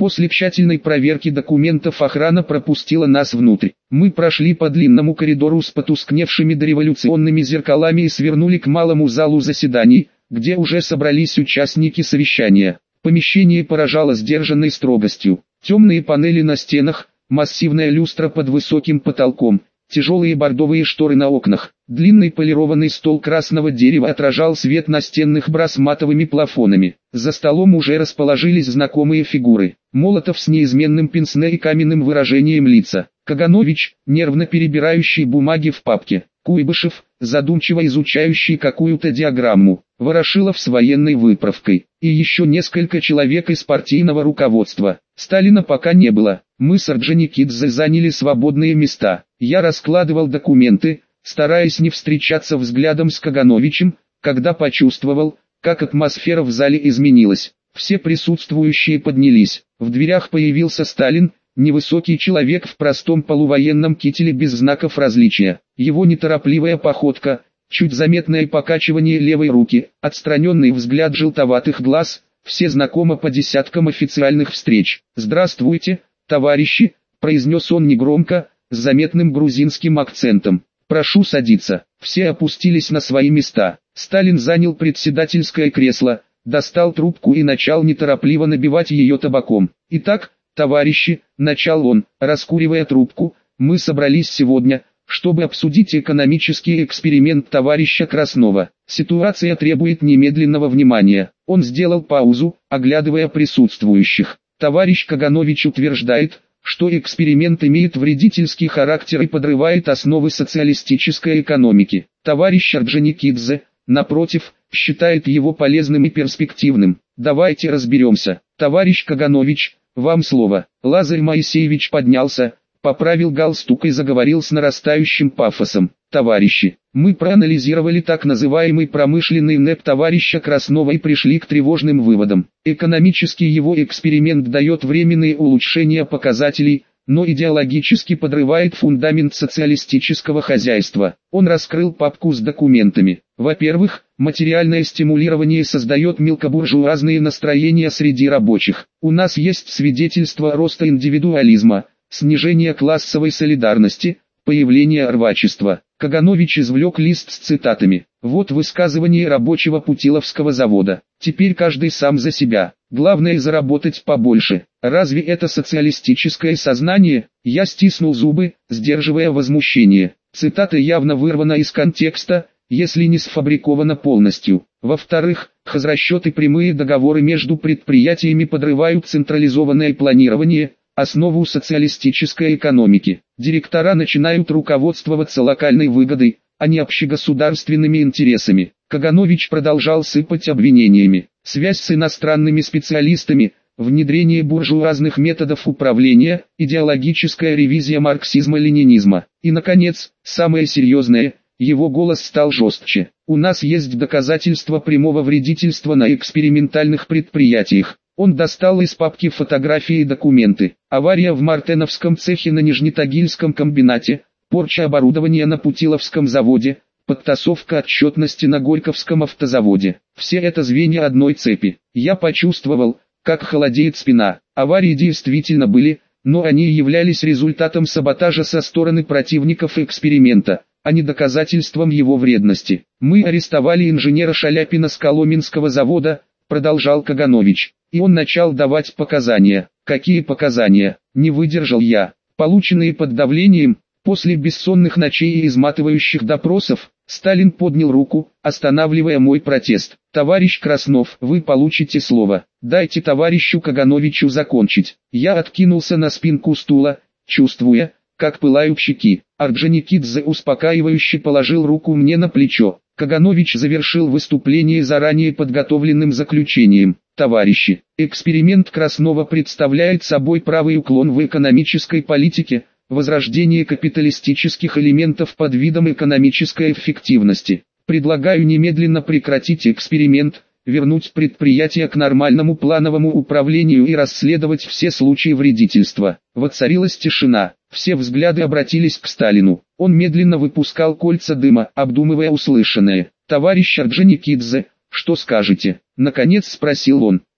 После тщательной проверки документов охрана пропустила нас внутрь. Мы прошли по длинному коридору с потускневшими дореволюционными зеркалами и свернули к малому залу заседаний, где уже собрались участники совещания. Помещение поражало сдержанной строгостью. Темные панели на стенах, массивная люстра под высоким потолком, тяжелые бордовые шторы на окнах. Длинный полированный стол красного дерева отражал свет настенных брас матовыми плафонами. За столом уже расположились знакомые фигуры. Молотов с неизменным пенсне и каменным выражением лица. Каганович, нервно перебирающий бумаги в папке. Куйбышев, задумчиво изучающий какую-то диаграмму. Ворошилов с военной выправкой. И еще несколько человек из партийного руководства. Сталина пока не было. Мы с Орджоникидзе заняли свободные места. Я раскладывал документы, стараясь не встречаться взглядом с Кагановичем, когда почувствовал, как атмосфера в зале изменилась. Все присутствующие поднялись. В дверях появился Сталин, невысокий человек в простом полувоенном кителе без знаков различия. Его неторопливая походка, чуть заметное покачивание левой руки, отстраненный взгляд желтоватых глаз, все знакомы по десяткам официальных встреч. «Здравствуйте, товарищи», — произнес он негромко, с заметным грузинским акцентом. «Прошу садиться». Все опустились на свои места. Сталин занял председательское кресло, достал трубку и начал неторопливо набивать ее табаком. «Итак, товарищи», — начал он, раскуривая трубку, — «мы собрались сегодня, чтобы обсудить экономический эксперимент товарища Краснова. Ситуация требует немедленного внимания». Он сделал паузу, оглядывая присутствующих. «Товарищ Каганович утверждает, что эксперимент имеет вредительский характер и подрывает основы социалистической экономики. Товарищ Орджоникидзе, напротив, считает его полезным и перспективным. Давайте разберемся. Товарищ Каганович, вам слово». Лазарь Моисеевич поднялся, поправил галстук и заговорил с нарастающим пафосом. «Товарищи, мы проанализировали так называемый промышленный НЭП товарища Краснова и пришли к тревожным выводам. Экономически его эксперимент дает временные улучшения показателей, но идеологически подрывает фундамент социалистического хозяйства». Он раскрыл папку с документами. Во-первых, материальное стимулирование создает мелкобуржуазные настроения среди рабочих. У нас есть свидетельство роста индивидуализма, снижения классовой солидарности, появления рвачества. Каганович извлек лист с цитатами. Вот высказывание рабочего Путиловского завода. «Теперь каждый сам за себя. Главное заработать побольше». Разве это социалистическое сознание? Я стиснул зубы, сдерживая возмущение. Цитата явно вырвана из контекста, если не сфабрикована полностью. Во-вторых, хозрасчеты прямые договоры между предприятиями подрывают централизованное планирование, основу социалистической экономики. Директора начинают руководствоваться локальной выгодой, а не общегосударственными интересами. Каганович продолжал сыпать обвинениями. Связь с иностранными специалистами, внедрение буржуазных методов управления, идеологическая ревизия марксизма-ленинизма. И, наконец, самое серьезное, его голос стал жестче. У нас есть доказательства прямого вредительства на экспериментальных предприятиях. Он достал из папки фотографии и документы. Авария в Мартеновском цехе на Нижнетагильском комбинате, порча оборудования на Путиловском заводе, подтасовка отчетности на Горьковском автозаводе. Все это звенья одной цепи. Я почувствовал, как холодеет спина. Аварии действительно были, но они являлись результатом саботажа со стороны противников эксперимента, а не доказательством его вредности. Мы арестовали инженера Шаляпина с Коломенского завода, продолжал Каганович. И он начал давать показания. Какие показания? Не выдержал я. Полученные под давлением, после бессонных ночей и изматывающих допросов, Сталин поднял руку, останавливая мой протест. «Товарищ Краснов, вы получите слово. Дайте товарищу Кагановичу закончить». Я откинулся на спинку стула, чувствуя, как пылают щеки. Орджоникидзе успокаивающе положил руку мне на плечо. Каганович завершил выступление заранее подготовленным заключением. «Товарищи, эксперимент Краснова представляет собой правый уклон в экономической политике, возрождение капиталистических элементов под видом экономической эффективности. Предлагаю немедленно прекратить эксперимент, вернуть предприятие к нормальному плановому управлению и расследовать все случаи вредительства». Воцарилась тишина. Все взгляды обратились к Сталину. Он медленно выпускал кольца дыма, обдумывая услышанное. «Товарищ Орджоникидзе, что скажете?» Наконец спросил он.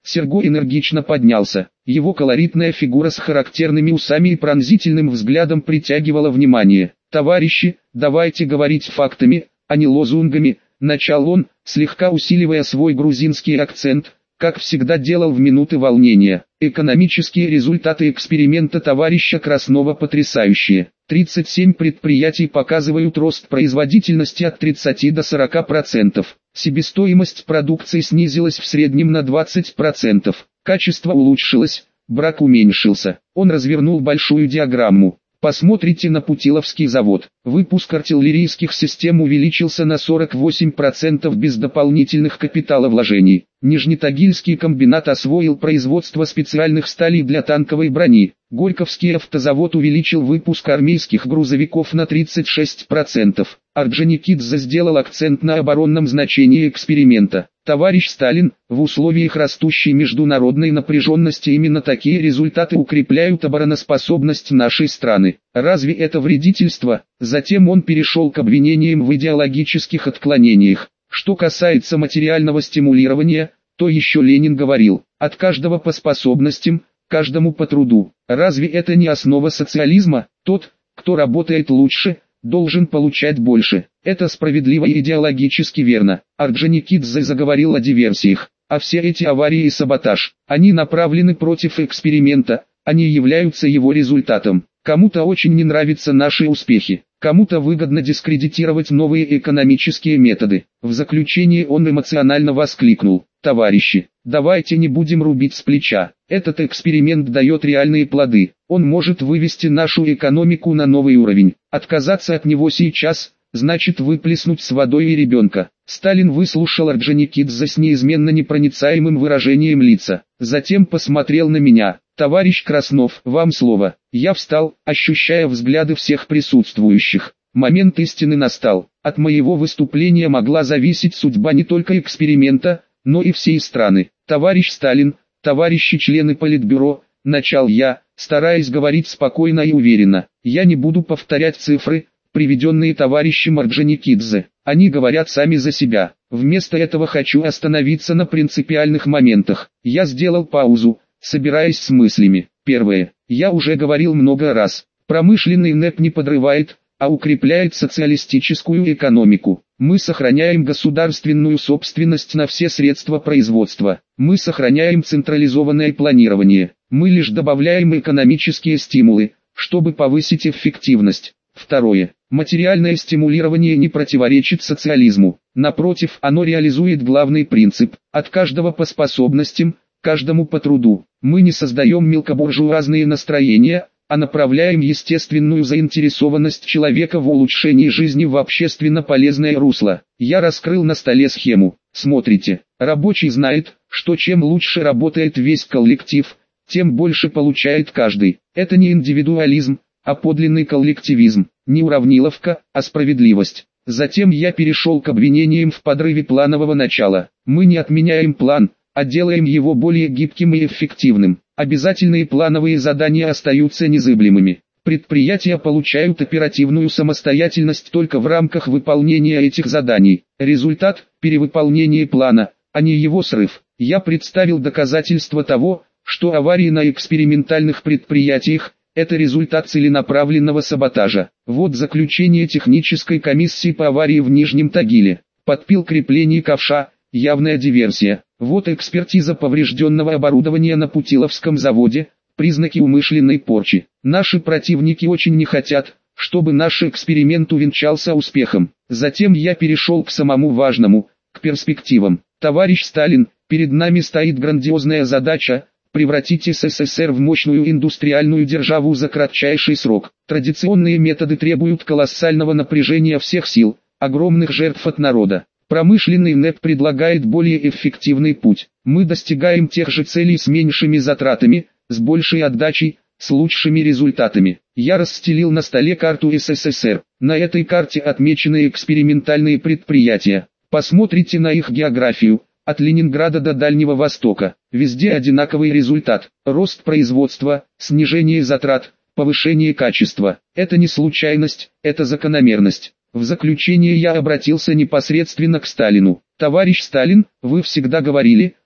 Серго энергично поднялся. Его колоритная фигура с характерными усами и пронзительным взглядом притягивала внимание. «Товарищи, давайте говорить фактами, а не лозунгами», — начал он, слегка усиливая свой грузинский акцент, как всегда делал в минуты волнения. Экономические результаты эксперимента товарища Краснова потрясающие. тридцать семь предприятий показывают рост производительности от тридцати до сорока процентов. Себестоимость продукции снизилась в среднем на двадцать процентов. Качество улучшилось, брак уменьшился. Он развернул большую диаграмму. Посмотрите на Путиловский завод. Выпуск артиллерийских систем увеличился на сорок восемь процентов без дополнительных капиталовложений. Нижнетагильский комбинат освоил производство специальных сталей для танковой брони. Горьковский автозавод увеличил выпуск армейских грузовиков на тридцать шесть процентов. Орджоникидзе сделал акцент на оборонном значении эксперимента. Товарищ Сталин, в условиях растущей международной напряженности именно такие результаты укрепляют обороноспособность нашей страны. Разве это вредительство? Затем он перешел к обвинениям в идеологических отклонениях. Что касается материального стимулирования, то еще Ленин говорил: от каждого по способностям, каждому по труду. Разве это не основа социализма? Тот, кто работает лучше, должен получать больше. Это справедливо и идеологически верно. Орджоникидзе заговорил о диверсиях. А все эти аварии и саботаж, они направлены против эксперимента, они являются его результатом. Кому-то очень не нравятся наши успехи, кому-то выгодно дискредитировать новые экономические методы. В заключение он эмоционально воскликнул: «Товарищи, давайте не будем рубить с плеча. Этот эксперимент дает реальные плоды. Он может вывести нашу экономику на новый уровень. Отказаться от него сейчас – значит выплеснуть с водой и ребенка». Сталин выслушал Орджоникидзе с неизменно непроницаемым выражением лица. Затем посмотрел на меня. «Товарищ Краснов, вам слово». Я встал, ощущая взгляды всех присутствующих. Момент истины настал. От моего выступления могла зависеть судьба не только эксперимента, но и всей страны. «Товарищ Сталин, товарищи члены Политбюро», — начал я, стараясь говорить спокойно и уверенно. «Я не буду повторять цифры, приведенные товарищем Орджоникидзе. Они говорят сами за себя. Вместо этого хочу остановиться на принципиальных моментах». Я сделал паузу, собираясь с мыслями. Первое. Я уже говорил много раз. Промышленный НЭП не подрывает, а укрепляет социалистическую экономику. Мы сохраняем государственную собственность на все средства производства. Мы сохраняем централизованное планирование. Мы лишь добавляем экономические стимулы, чтобы повысить эффективность. Второе. Материальное стимулирование не противоречит социализму. Напротив, оно реализует главный принцип: от каждого по способностям, каждому по труду. Мы не создаем мелкобуржуазные настроения, а направляем естественную заинтересованность человека в улучшении жизни в общественно полезное русло. Я раскрыл на столе схему. Смотрите, рабочий знает, что чем лучше работает весь коллектив, тем больше получает каждый. Это не индивидуализм, а подлинный коллективизм, не уравниловка, а справедливость. Затем я перешел к обвинениям в подрыве планового начала. Мы не отменяем план, а делаем его более гибким и эффективным. Обязательные плановые задания остаются незыблемыми. Предприятия получают оперативную самостоятельность только в рамках выполнения этих заданий. Результат – перевыполнение плана, а не его срыв. Я представил доказательства того, что аварии на экспериментальных предприятиях – это результат целенаправленного саботажа. Вот заключение технической комиссии по аварии в Нижнем Тагиле. Подпил крепление ковша, явная диверсия. Вот экспертиза поврежденного оборудования на Путиловском заводе, признаки умышленной порчи. Наши противники очень не хотят, чтобы наш эксперимент увенчался успехом. Затем я перешел к самому важному, к перспективам. Товарищ Сталин, перед нами стоит грандиозная задача – превратить СССР в мощную индустриальную державу за кратчайший срок. Традиционные методы требуют колоссального напряжения всех сил, огромных жертв от народа. Промышленный НЭП предлагает более эффективный путь. Мы достигаем тех же целей с меньшими затратами, с большей отдачей, с лучшими результатами. Я расстелил на столе карту СССР. На этой карте отмечены экспериментальные предприятия. Посмотрите на их географию, от Ленинграда до Дальнего Востока. Везде одинаковый результат. Рост производства, снижение затрат, повышение качества. Это не случайность, это закономерность. В заключение я обратился непосредственно к Сталину. «Товарищ Сталин, вы всегда говорили,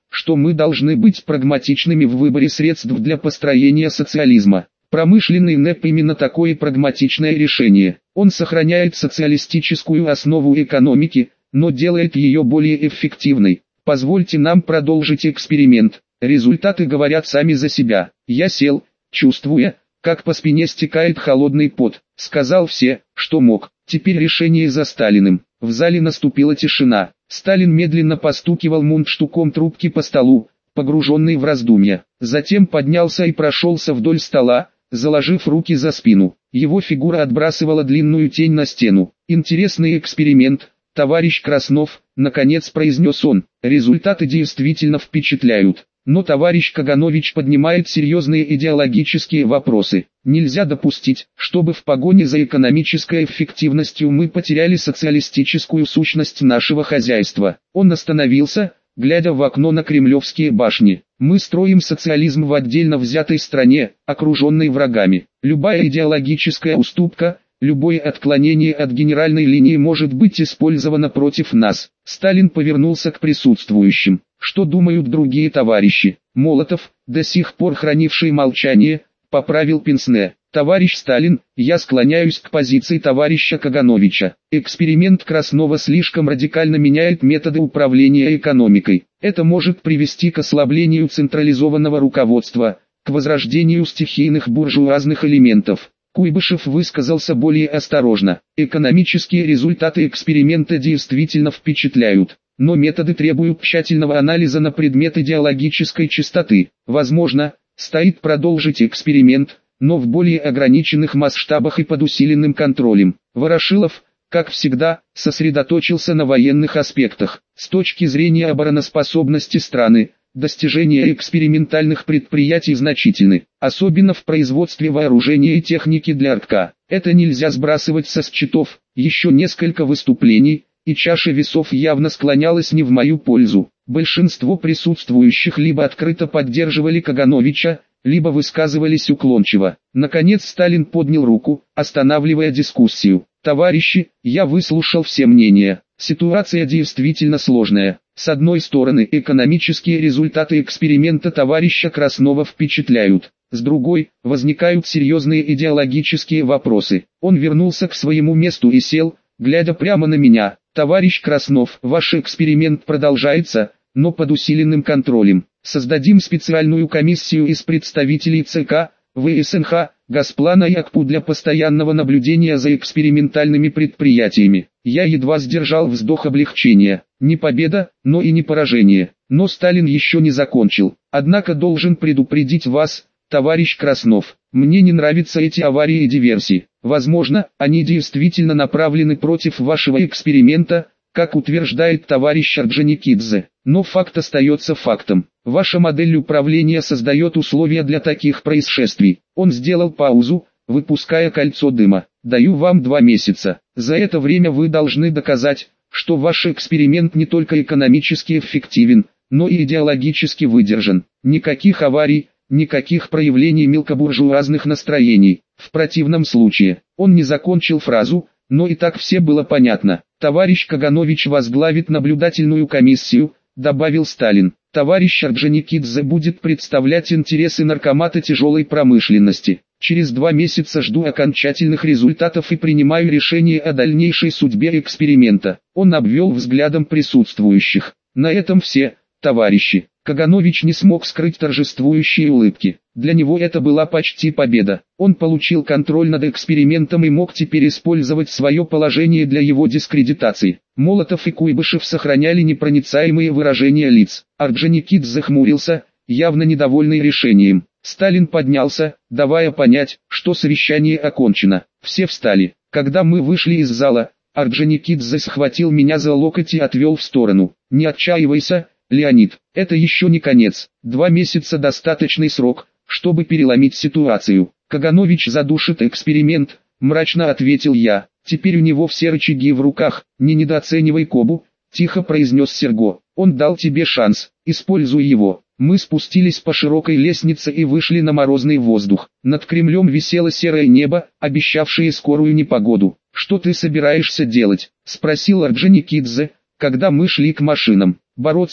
что мы должны быть прагматичными в выборе средств для построения социализма. Промышленный НЭП именно такое прагматичное решение. Он сохраняет социалистическую основу экономики, но делает ее более эффективной. Позвольте нам продолжить эксперимент. Результаты говорят сами за себя. Я сел, чувствуя, как по спине стекает холодный пот. Сказал все, что мог. Теперь решение за Сталиным. В зале наступила тишина. Сталин медленно постукивал мундштуком трубки по столу, погруженный в раздумья. Затем поднялся и прошелся вдоль стола, заложив руки за спину. Его фигура отбрасывала длинную тень на стену. «Интересный эксперимент, товарищ Краснов», — наконец произнес он. «Результаты действительно впечатляют. Но товарищ Каганович поднимает серьезные идеологические вопросы. Нельзя допустить, чтобы в погоне за экономической эффективностью мы потеряли социалистическую сущность нашего хозяйства». Он остановился, глядя в окно на кремлевские башни. «Мы строим социализм в отдельно взятой стране, окруженной врагами. Любая идеологическая уступка, любое отклонение от генеральной линии может быть использовано против нас». Сталин повернулся к присутствующим. «Что думают другие товарищи?» Молотов, до сих пор хранивший молчание, поправил пенсне. «Товарищ Сталин, я склоняюсь к позиции товарища Кагановича. Эксперимент Краснова слишком радикально меняет методы управления экономикой. Это может привести к ослаблению централизованного руководства, к возрождению стихийных буржуазных элементов». Куйбышев высказался более осторожно. «Экономические результаты эксперимента действительно впечатляют, но методы требуют тщательного анализа на предмет идеологической чистоты. Возможно, стоит продолжить эксперимент, но в более ограниченных масштабах и под усиленным контролем». Ворошилов, как всегда, сосредоточился на военных аспектах. С точки зрения обороноспособности страны, достижения экспериментальных предприятий значительны, особенно в производстве вооружения и техники для РК. Это нельзя сбрасывать со счетов. Еще несколько выступлений, и чаша весов явно склонялась не в мою пользу. Большинство присутствующих либо открыто поддерживали Кагановича, либо высказывались уклончиво. Наконец Сталин поднял руку, останавливая дискуссию. «Товарищи, я выслушал все мнения. Ситуация действительно сложная. С одной стороны, экономические результаты эксперимента товарища Краснова впечатляют. С другой, возникают серьезные идеологические вопросы». Он вернулся к своему месту и сел, глядя прямо на меня. «Товарищ Краснов, ваш эксперимент продолжается, но под усиленным контролем. Создадим специальную комиссию из представителей ЦК, ВСНХ, Госплана и АКПУ для постоянного наблюдения за экспериментальными предприятиями». Я едва сдержал вздох облегчения. Не победа, но и не поражение. Но Сталин еще не закончил. «Однако должен предупредить вас, товарищ Краснов, мне не нравятся эти аварии и диверсии. Возможно, они действительно направлены против вашего эксперимента, как утверждает товарищ Орджоникидзе. Но факт остается фактом. Ваша модель управления создает условия для таких происшествий». Он сделал паузу, выпуская кольцо дыма. «Даю вам два месяца. За это время вы должны доказать, что ваш эксперимент не только экономически эффективен, но и идеологически выдержан. Никаких аварий, никаких проявлений мелкобуржуазных настроений. В противном случае». Он не закончил фразу, но и так все было понятно. «Товарищ Каганович возглавит наблюдательную комиссию», добавил Сталин. «Товарищ Орджоникидзе будет представлять интересы наркомата тяжелой промышленности. Через два месяца жду окончательных результатов и принимаю решение о дальнейшей судьбе эксперимента». Он обвел взглядом присутствующих. «На этом все, товарищи». Каганович не смог скрыть торжествующие улыбки. Для него это была почти победа. Он получил контроль над экспериментом и мог теперь использовать свое положение для его дискредитации. Молотов и Куйбышев сохраняли непроницаемые выражения лиц. Орджоникидзе хмурился, явно недовольный решением. Сталин поднялся, давая понять, что совещание окончено. Все встали. Когда мы вышли из зала, Орджоникидзе схватил меня за локоть и отвел в сторону. «Не отчаивайся, Леонид, это еще не конец. Два месяца достаточный срок, чтобы переломить ситуацию. Каганович задушит эксперимент», мрачно ответил я. «Теперь у него все рычаги в руках. Не недооценивай Кобу», тихо произнес Серго. «Он дал тебе шанс, используй его». Мы спустились по широкой лестнице и вышли на морозный воздух. Над Кремлем висело серое небо, обещавшее скорую непогоду. «Что ты собираешься делать?» — спросил Орджоникидзе, когда мы шли к машинам. «Бороться,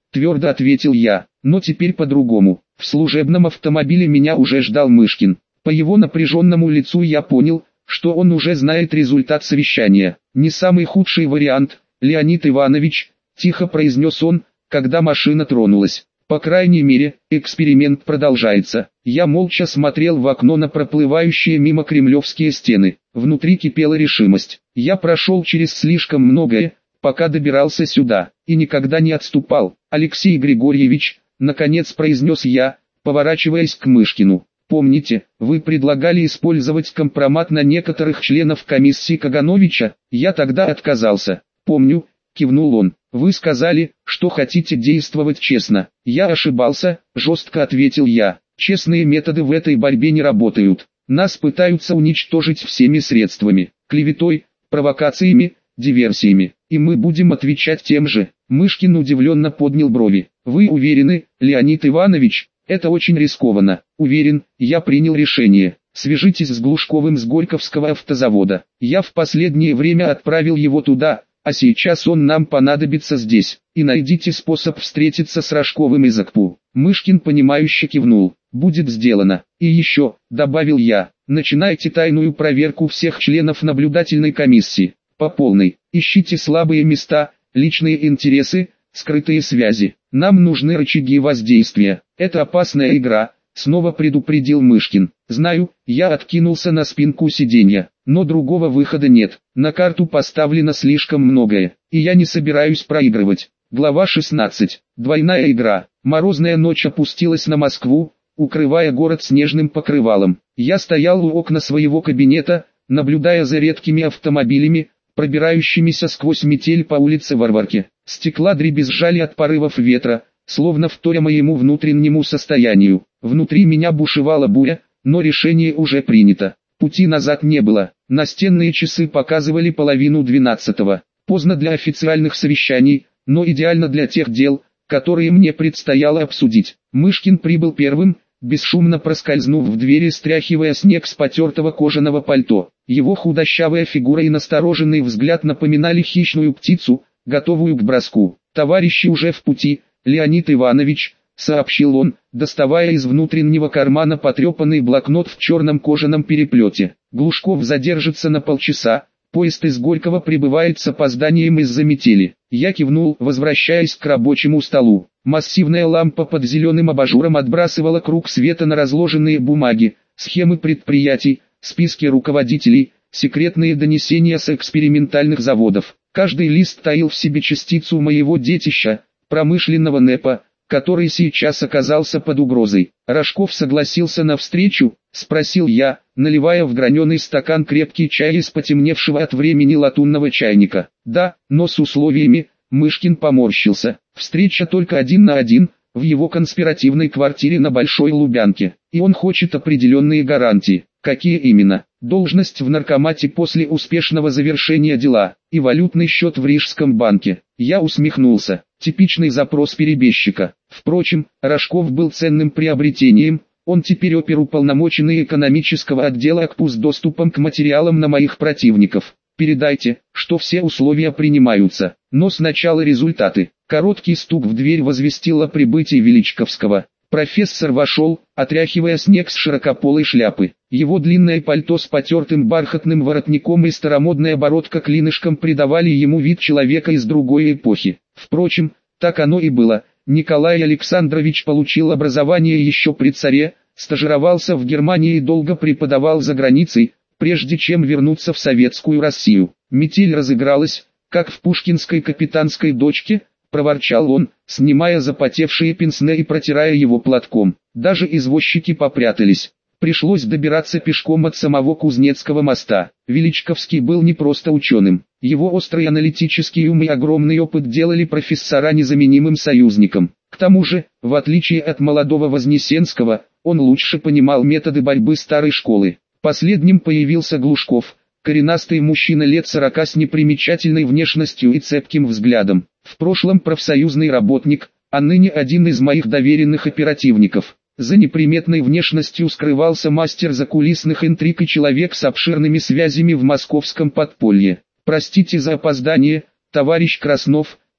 твердо ответил я, но теперь по-другому. В служебном автомобиле меня уже ждал Мышкин. По его напряженному лицу я понял, что он уже знает результат совещания. «Не самый худший вариант, Леонид Иванович», – тихо произнес он, когда машина тронулась. «По крайней мере, эксперимент продолжается». Я молча смотрел в окно на проплывающие мимо кремлевские стены. Внутри кипела решимость. Я прошел через слишком многое, пока добирался сюда, и никогда не отступал. «Алексей Григорьевич», – наконец произнес я, поворачиваясь к Мышкину. «Помните, вы предлагали использовать компромат на некоторых членов комиссии Кагановича? Я тогда отказался». «Помню», – кивнул он. «Вы сказали, что хотите действовать честно». «Я ошибался», – жестко ответил я. «Честные методы в этой борьбе не работают. Нас пытаются уничтожить всеми средствами. Клеветой, провокациями, диверсиями. И мы будем отвечать тем же». Мышкин удивленно поднял брови. «Вы уверены, Леонид Иванович? Это очень рискованно». «Уверен, я принял решение. Свяжитесь с Глушковым с Горьковского автозавода. Я в последнее время отправил его туда, а сейчас он нам понадобится здесь. И найдите способ встретиться с Рожковым из АКПУ». Мышкин понимающе кивнул. «Будет сделано. И еще», — добавил я, — «начинайте тайную проверку всех членов наблюдательной комиссии. По полной. Ищите слабые места, личные интересы, скрытые связи. Нам нужны рычаги воздействия. Это опасная игра», — снова предупредил Мышкин. «Знаю», — я откинулся на спинку сиденья, — «но другого выхода нет. На карту поставлено слишком многое, и я не собираюсь проигрывать». Глава шестнадцать. Двойная игра. Морозная ночь опустилась на Москву, укрывая город снежным покрывалом. Я стоял у окна своего кабинета, наблюдая за редкими автомобилями, пробирающимися сквозь метель по улице Варварки. Стекла дребезжали от порывов ветра, словно вторя моему внутреннему состоянию. Внутри меня бушевала буря, но решение уже принято. Пути назад не было. Настенные часы показывали половину двенадцатого. Поздно для официальных совещаний, но идеально для тех дел, которые мне предстояло обсудить. Мышкин прибыл первым, бесшумно проскользнув в двери, стряхивая снег с потертого кожаного пальто. Его худощавая фигура и настороженный взгляд напоминали хищную птицу, готовую к броску. «Товарищи уже в пути, Леонид Иванович», — сообщил он, доставая из внутреннего кармана потрепанный блокнот в черном кожаном переплете. «Глушков задержится на полчаса, поезд из Горького прибывает с опозданием из-за метели». Я кивнул, возвращаясь к рабочему столу. Массивная лампа под зеленым абажуром отбрасывала круг света на разложенные бумаги, схемы предприятий, списки руководителей, секретные донесения с экспериментальных заводов. Каждый лист таил в себе частицу моего детища, промышленного НЭПа, который сейчас оказался под угрозой. «Рожков согласился на встречу?» — спросил я, наливая в граненый стакан крепкий чай из потемневшего от времени латунного чайника. «Да, но с условиями», — Мышкин поморщился. «Встреча только один на один, в его конспиративной квартире на Большой Лубянке, и он хочет определенные гарантии». «Какие именно?» «Должность в наркомате после успешного завершения дела, и валютный счет в Рижском банке». Я усмехнулся. Типичный запрос перебежчика. Впрочем, Рожков был ценным приобретением. Он теперь оперуполномоченный экономического отдела АКПУ с доступом к материалам на моих противников. «Передайте, что все условия принимаются, но сначала результаты». Короткий стук в дверь возвестил о прибытии Величковского. Профессор вошел, отряхивая снег с широкополой шляпы. Его длинное пальто с потертым бархатным воротником и старомодная бородка клинышком придавали ему вид человека из другой эпохи. Впрочем, так оно и было. Николай Александрович получил образование еще при царе, стажировался в Германии и долго преподавал за границей, прежде чем вернуться в советскую Россию. «Метель разыгралась, как в пушкинской «Капитанской дочке», — проворчал он, снимая запотевшие пенсне и протирая его платком. Даже извозчики попрятались. Пришлось добираться пешком от самого Кузнецкого моста. Величковский был не просто ученым. Его острый аналитический ум и огромный опыт делали профессора незаменимым союзником. К тому же, в отличие от молодого Вознесенского, он лучше понимал методы борьбы старой школы. Последним появился Глушков, коренастый мужчина лет сорока с непримечательной внешностью и цепким взглядом. В прошлом профсоюзный работник, а ныне один из моих доверенных оперативников. За неприметной внешностью скрывался мастер закулисных интриг и человек с обширными связями в московском подполье. «Простите за опоздание, товарищ Краснов»,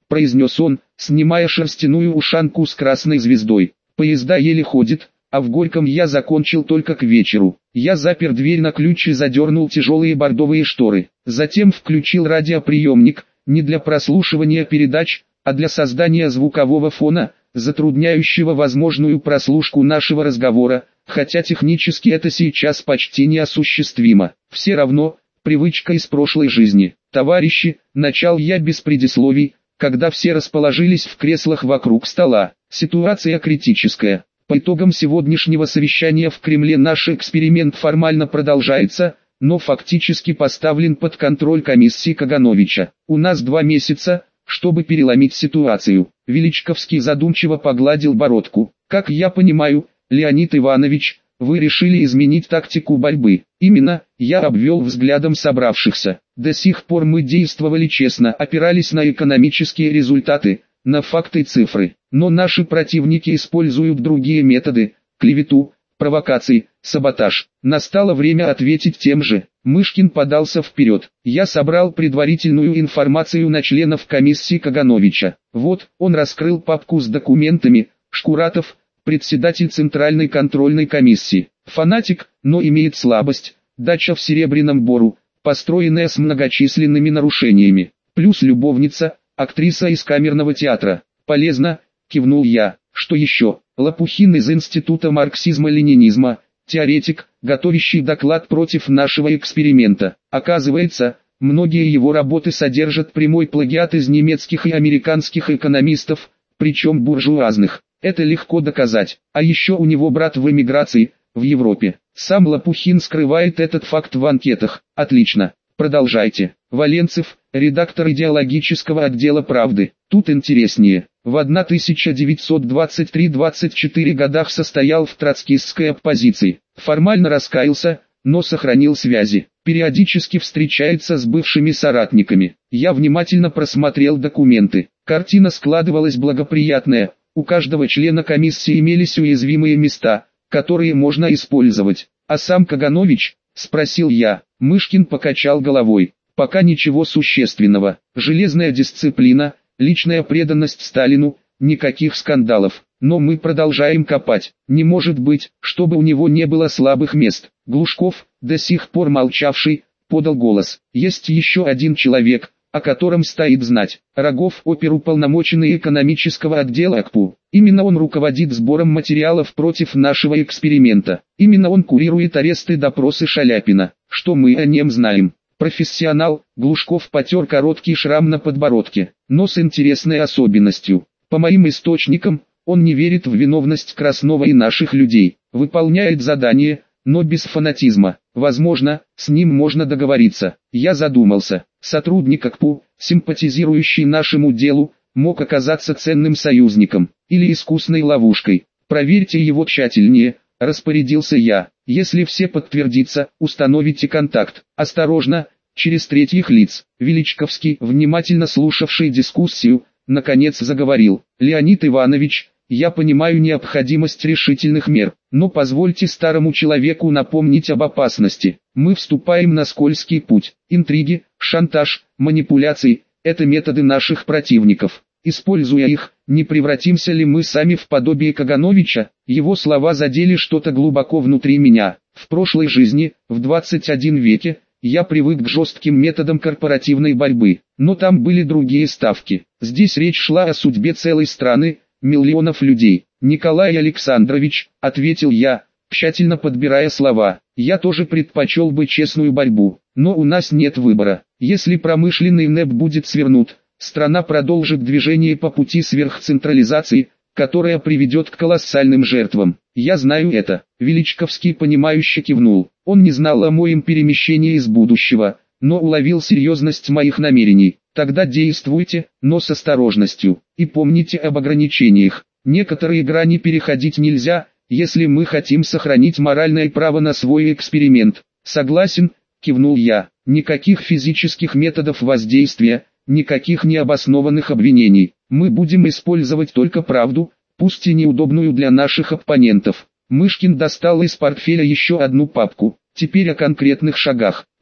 произнес он, снимая шерстяную ушанку с красной звездой. Поезда еле ходят, а в Горьком я закончил только к вечеру. Я запер дверь на ключ и задернул тяжелые бордовые шторы. Затем включил радиоприемник, не для прослушивания передач, а для создания звукового фона, затрудняющего возможную прослушку нашего разговора, хотя технически это сейчас почти неосуществимо. Все равно, привычка из прошлой жизни. Товарищи, начал я без предисловий, когда все расположились в креслах вокруг стола. Ситуация критическая. По итогам сегодняшнего совещания в Кремле наш эксперимент формально продолжается, но фактически поставлен под контроль комиссии Кагановича. У нас два месяца, чтобы переломить ситуацию. Величковский задумчиво погладил бородку. Как я понимаю, Леонид Иванович, вы решили изменить тактику борьбы. Именно, я обвел взглядом собравшихся. До сих пор мы действовали честно, опирались на экономические результаты, на факты и цифры. Но наши противники используют другие методы: клевету, провокации, саботаж. Настало время ответить тем же. Мышкин подался вперед. Я собрал предварительную информацию на членов комиссии Кагановича. Вот, он раскрыл папку с документами. Шкуратов, председатель Центральной контрольной комиссии. Фанатик, но имеет слабость. Дача в Серебряном Бору, построенная с многочисленными нарушениями. Плюс любовница, актриса из камерного театра. Полезно, кивнул я. Что еще? Лопухин из Института марксизма-ленинизма, теоретик, готовящий доклад против нашего эксперимента. Оказывается, многие его работы содержат прямой плагиат из немецких и американских экономистов, причем буржуазных. Это легко доказать. А еще у него брат в эмиграции, в Европе. Сам Лопухин скрывает этот факт в анкетах. Отлично. Продолжайте. Валенцев, редактор идеологического отдела «Правды». Тут интереснее. В тысяча девятьсот двадцать три — двадцать четыре годах состоял в троцкистской оппозиции. Формально раскаялся, но сохранил связи. Периодически встречается с бывшими соратниками. Я внимательно просмотрел документы. Картина складывалась благоприятная. У каждого члена комиссии имелись уязвимые места, которые можно использовать. А сам Каганович, спросил я. Мышкин покачал головой. Пока ничего существенного. Железная дисциплина, личная преданность Сталину, никаких скандалов. Но мы продолжаем копать. Не может быть, чтобы у него не было слабых мест. Глушков, до сих пор молчавший, подал голос. Есть еще один человек, о котором стоит знать. Рогов, оперуполномоченный экономического отдела АКПУ. Именно он руководит сбором материалов против нашего эксперимента. Именно он курирует аресты и допросы Шаляпина. Что мы о нем знаем? Профессионал. Глушков потер короткий шрам на подбородке, но с интересной особенностью. По моим источникам, он не верит в виновность Краснова и наших людей. Выполняет задание, но без фанатизма. Возможно, с ним можно договориться. Я задумался. Сотрудник АКПУ, симпатизирующий нашему делу, мог оказаться ценным союзником или искусной ловушкой. Проверьте его тщательнее, распорядился я. Если все подтвердится, установите контакт. Осторожно, через третьих лиц. Величковский, внимательно слушавший дискуссию, наконец заговорил. Леонид Иванович, я понимаю необходимость решительных мер, но позвольте старому человеку напомнить об опасности. Мы вступаем на скользкий путь. Интриги, шантаж, манипуляции – это методы наших противников. Используя их, не превратимся ли мы сами в подобие Кагановича? Его слова задели что-то глубоко внутри меня. В прошлой жизни, в двадцать первом веке, я привык к жестким методам корпоративной борьбы, но там были другие ставки. Здесь речь шла о судьбе целой страны, миллионов людей. Николай Александрович, ответил я, тщательно подбирая слова, я тоже предпочел бы честную борьбу, но у нас нет выбора. Если промышленный НЭП будет свернут, страна продолжит движение по пути сверхцентрализации, которая приведет к колоссальным жертвам. Я знаю это. Величковский понимающе кивнул. Он не знал о моем перемещении из будущего, но уловил серьезность моих намерений. Тогда действуйте, но с осторожностью. И помните об ограничениях. Некоторые грани переходить нельзя, если мы хотим сохранить моральное право на свой эксперимент. Согласен, кивнул я. Никаких физических методов воздействия, никаких необоснованных обвинений. Мы будем использовать только правду, пусть и неудобную для наших оппонентов. Мышкин достал из портфеля еще одну папку. Теперь о конкретных шагах.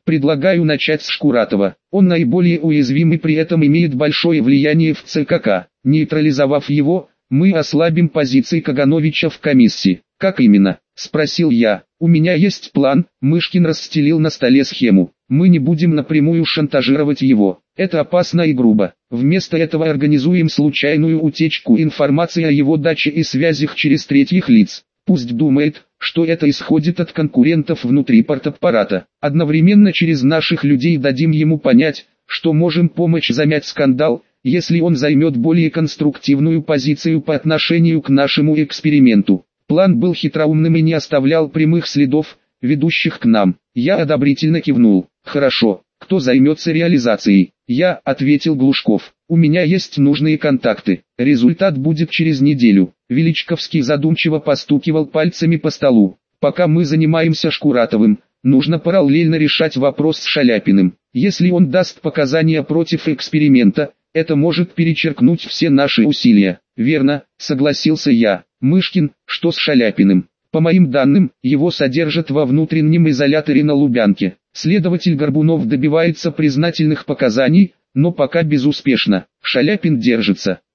Предлагаю начать с Шкуратова. Он наиболее уязвим и при этом имеет большое влияние в ЦКК. Нейтрализовав его, мы ослабим позиции Кагановича в комиссии. Как именно? Спросил я. У меня есть план. Мышкин расстелил на столе схему. Мы не будем напрямую шантажировать его. Это опасно и грубо. Вместо этого организуем случайную утечку информации о его даче и связях через третьих лиц. Пусть думает, что это исходит от конкурентов внутри партаппарата. Одновременно через наших людей дадим ему понять, что можем помочь замять скандал, если он займет более конструктивную позицию по отношению к нашему эксперименту. План был хитроумным и не оставлял прямых следов, ведущих к нам. Я одобрительно кивнул. Хорошо, кто займется реализацией? Я, ответил Глушков. У меня есть нужные контакты. Результат будет через неделю. Величковский задумчиво постукивал пальцами по столу. Пока мы занимаемся Шкуратовым, нужно параллельно решать вопрос с Шаляпиным. Если он даст показания против эксперимента, это может перечеркнуть все наши усилия. Верно, согласился я. Мышкин, что с Шаляпиным? По моим данным, его содержат во внутреннем изоляторе на Лубянке. Следователь Горбунов добивается признательных показаний, но пока безуспешно. Шаляпин держится.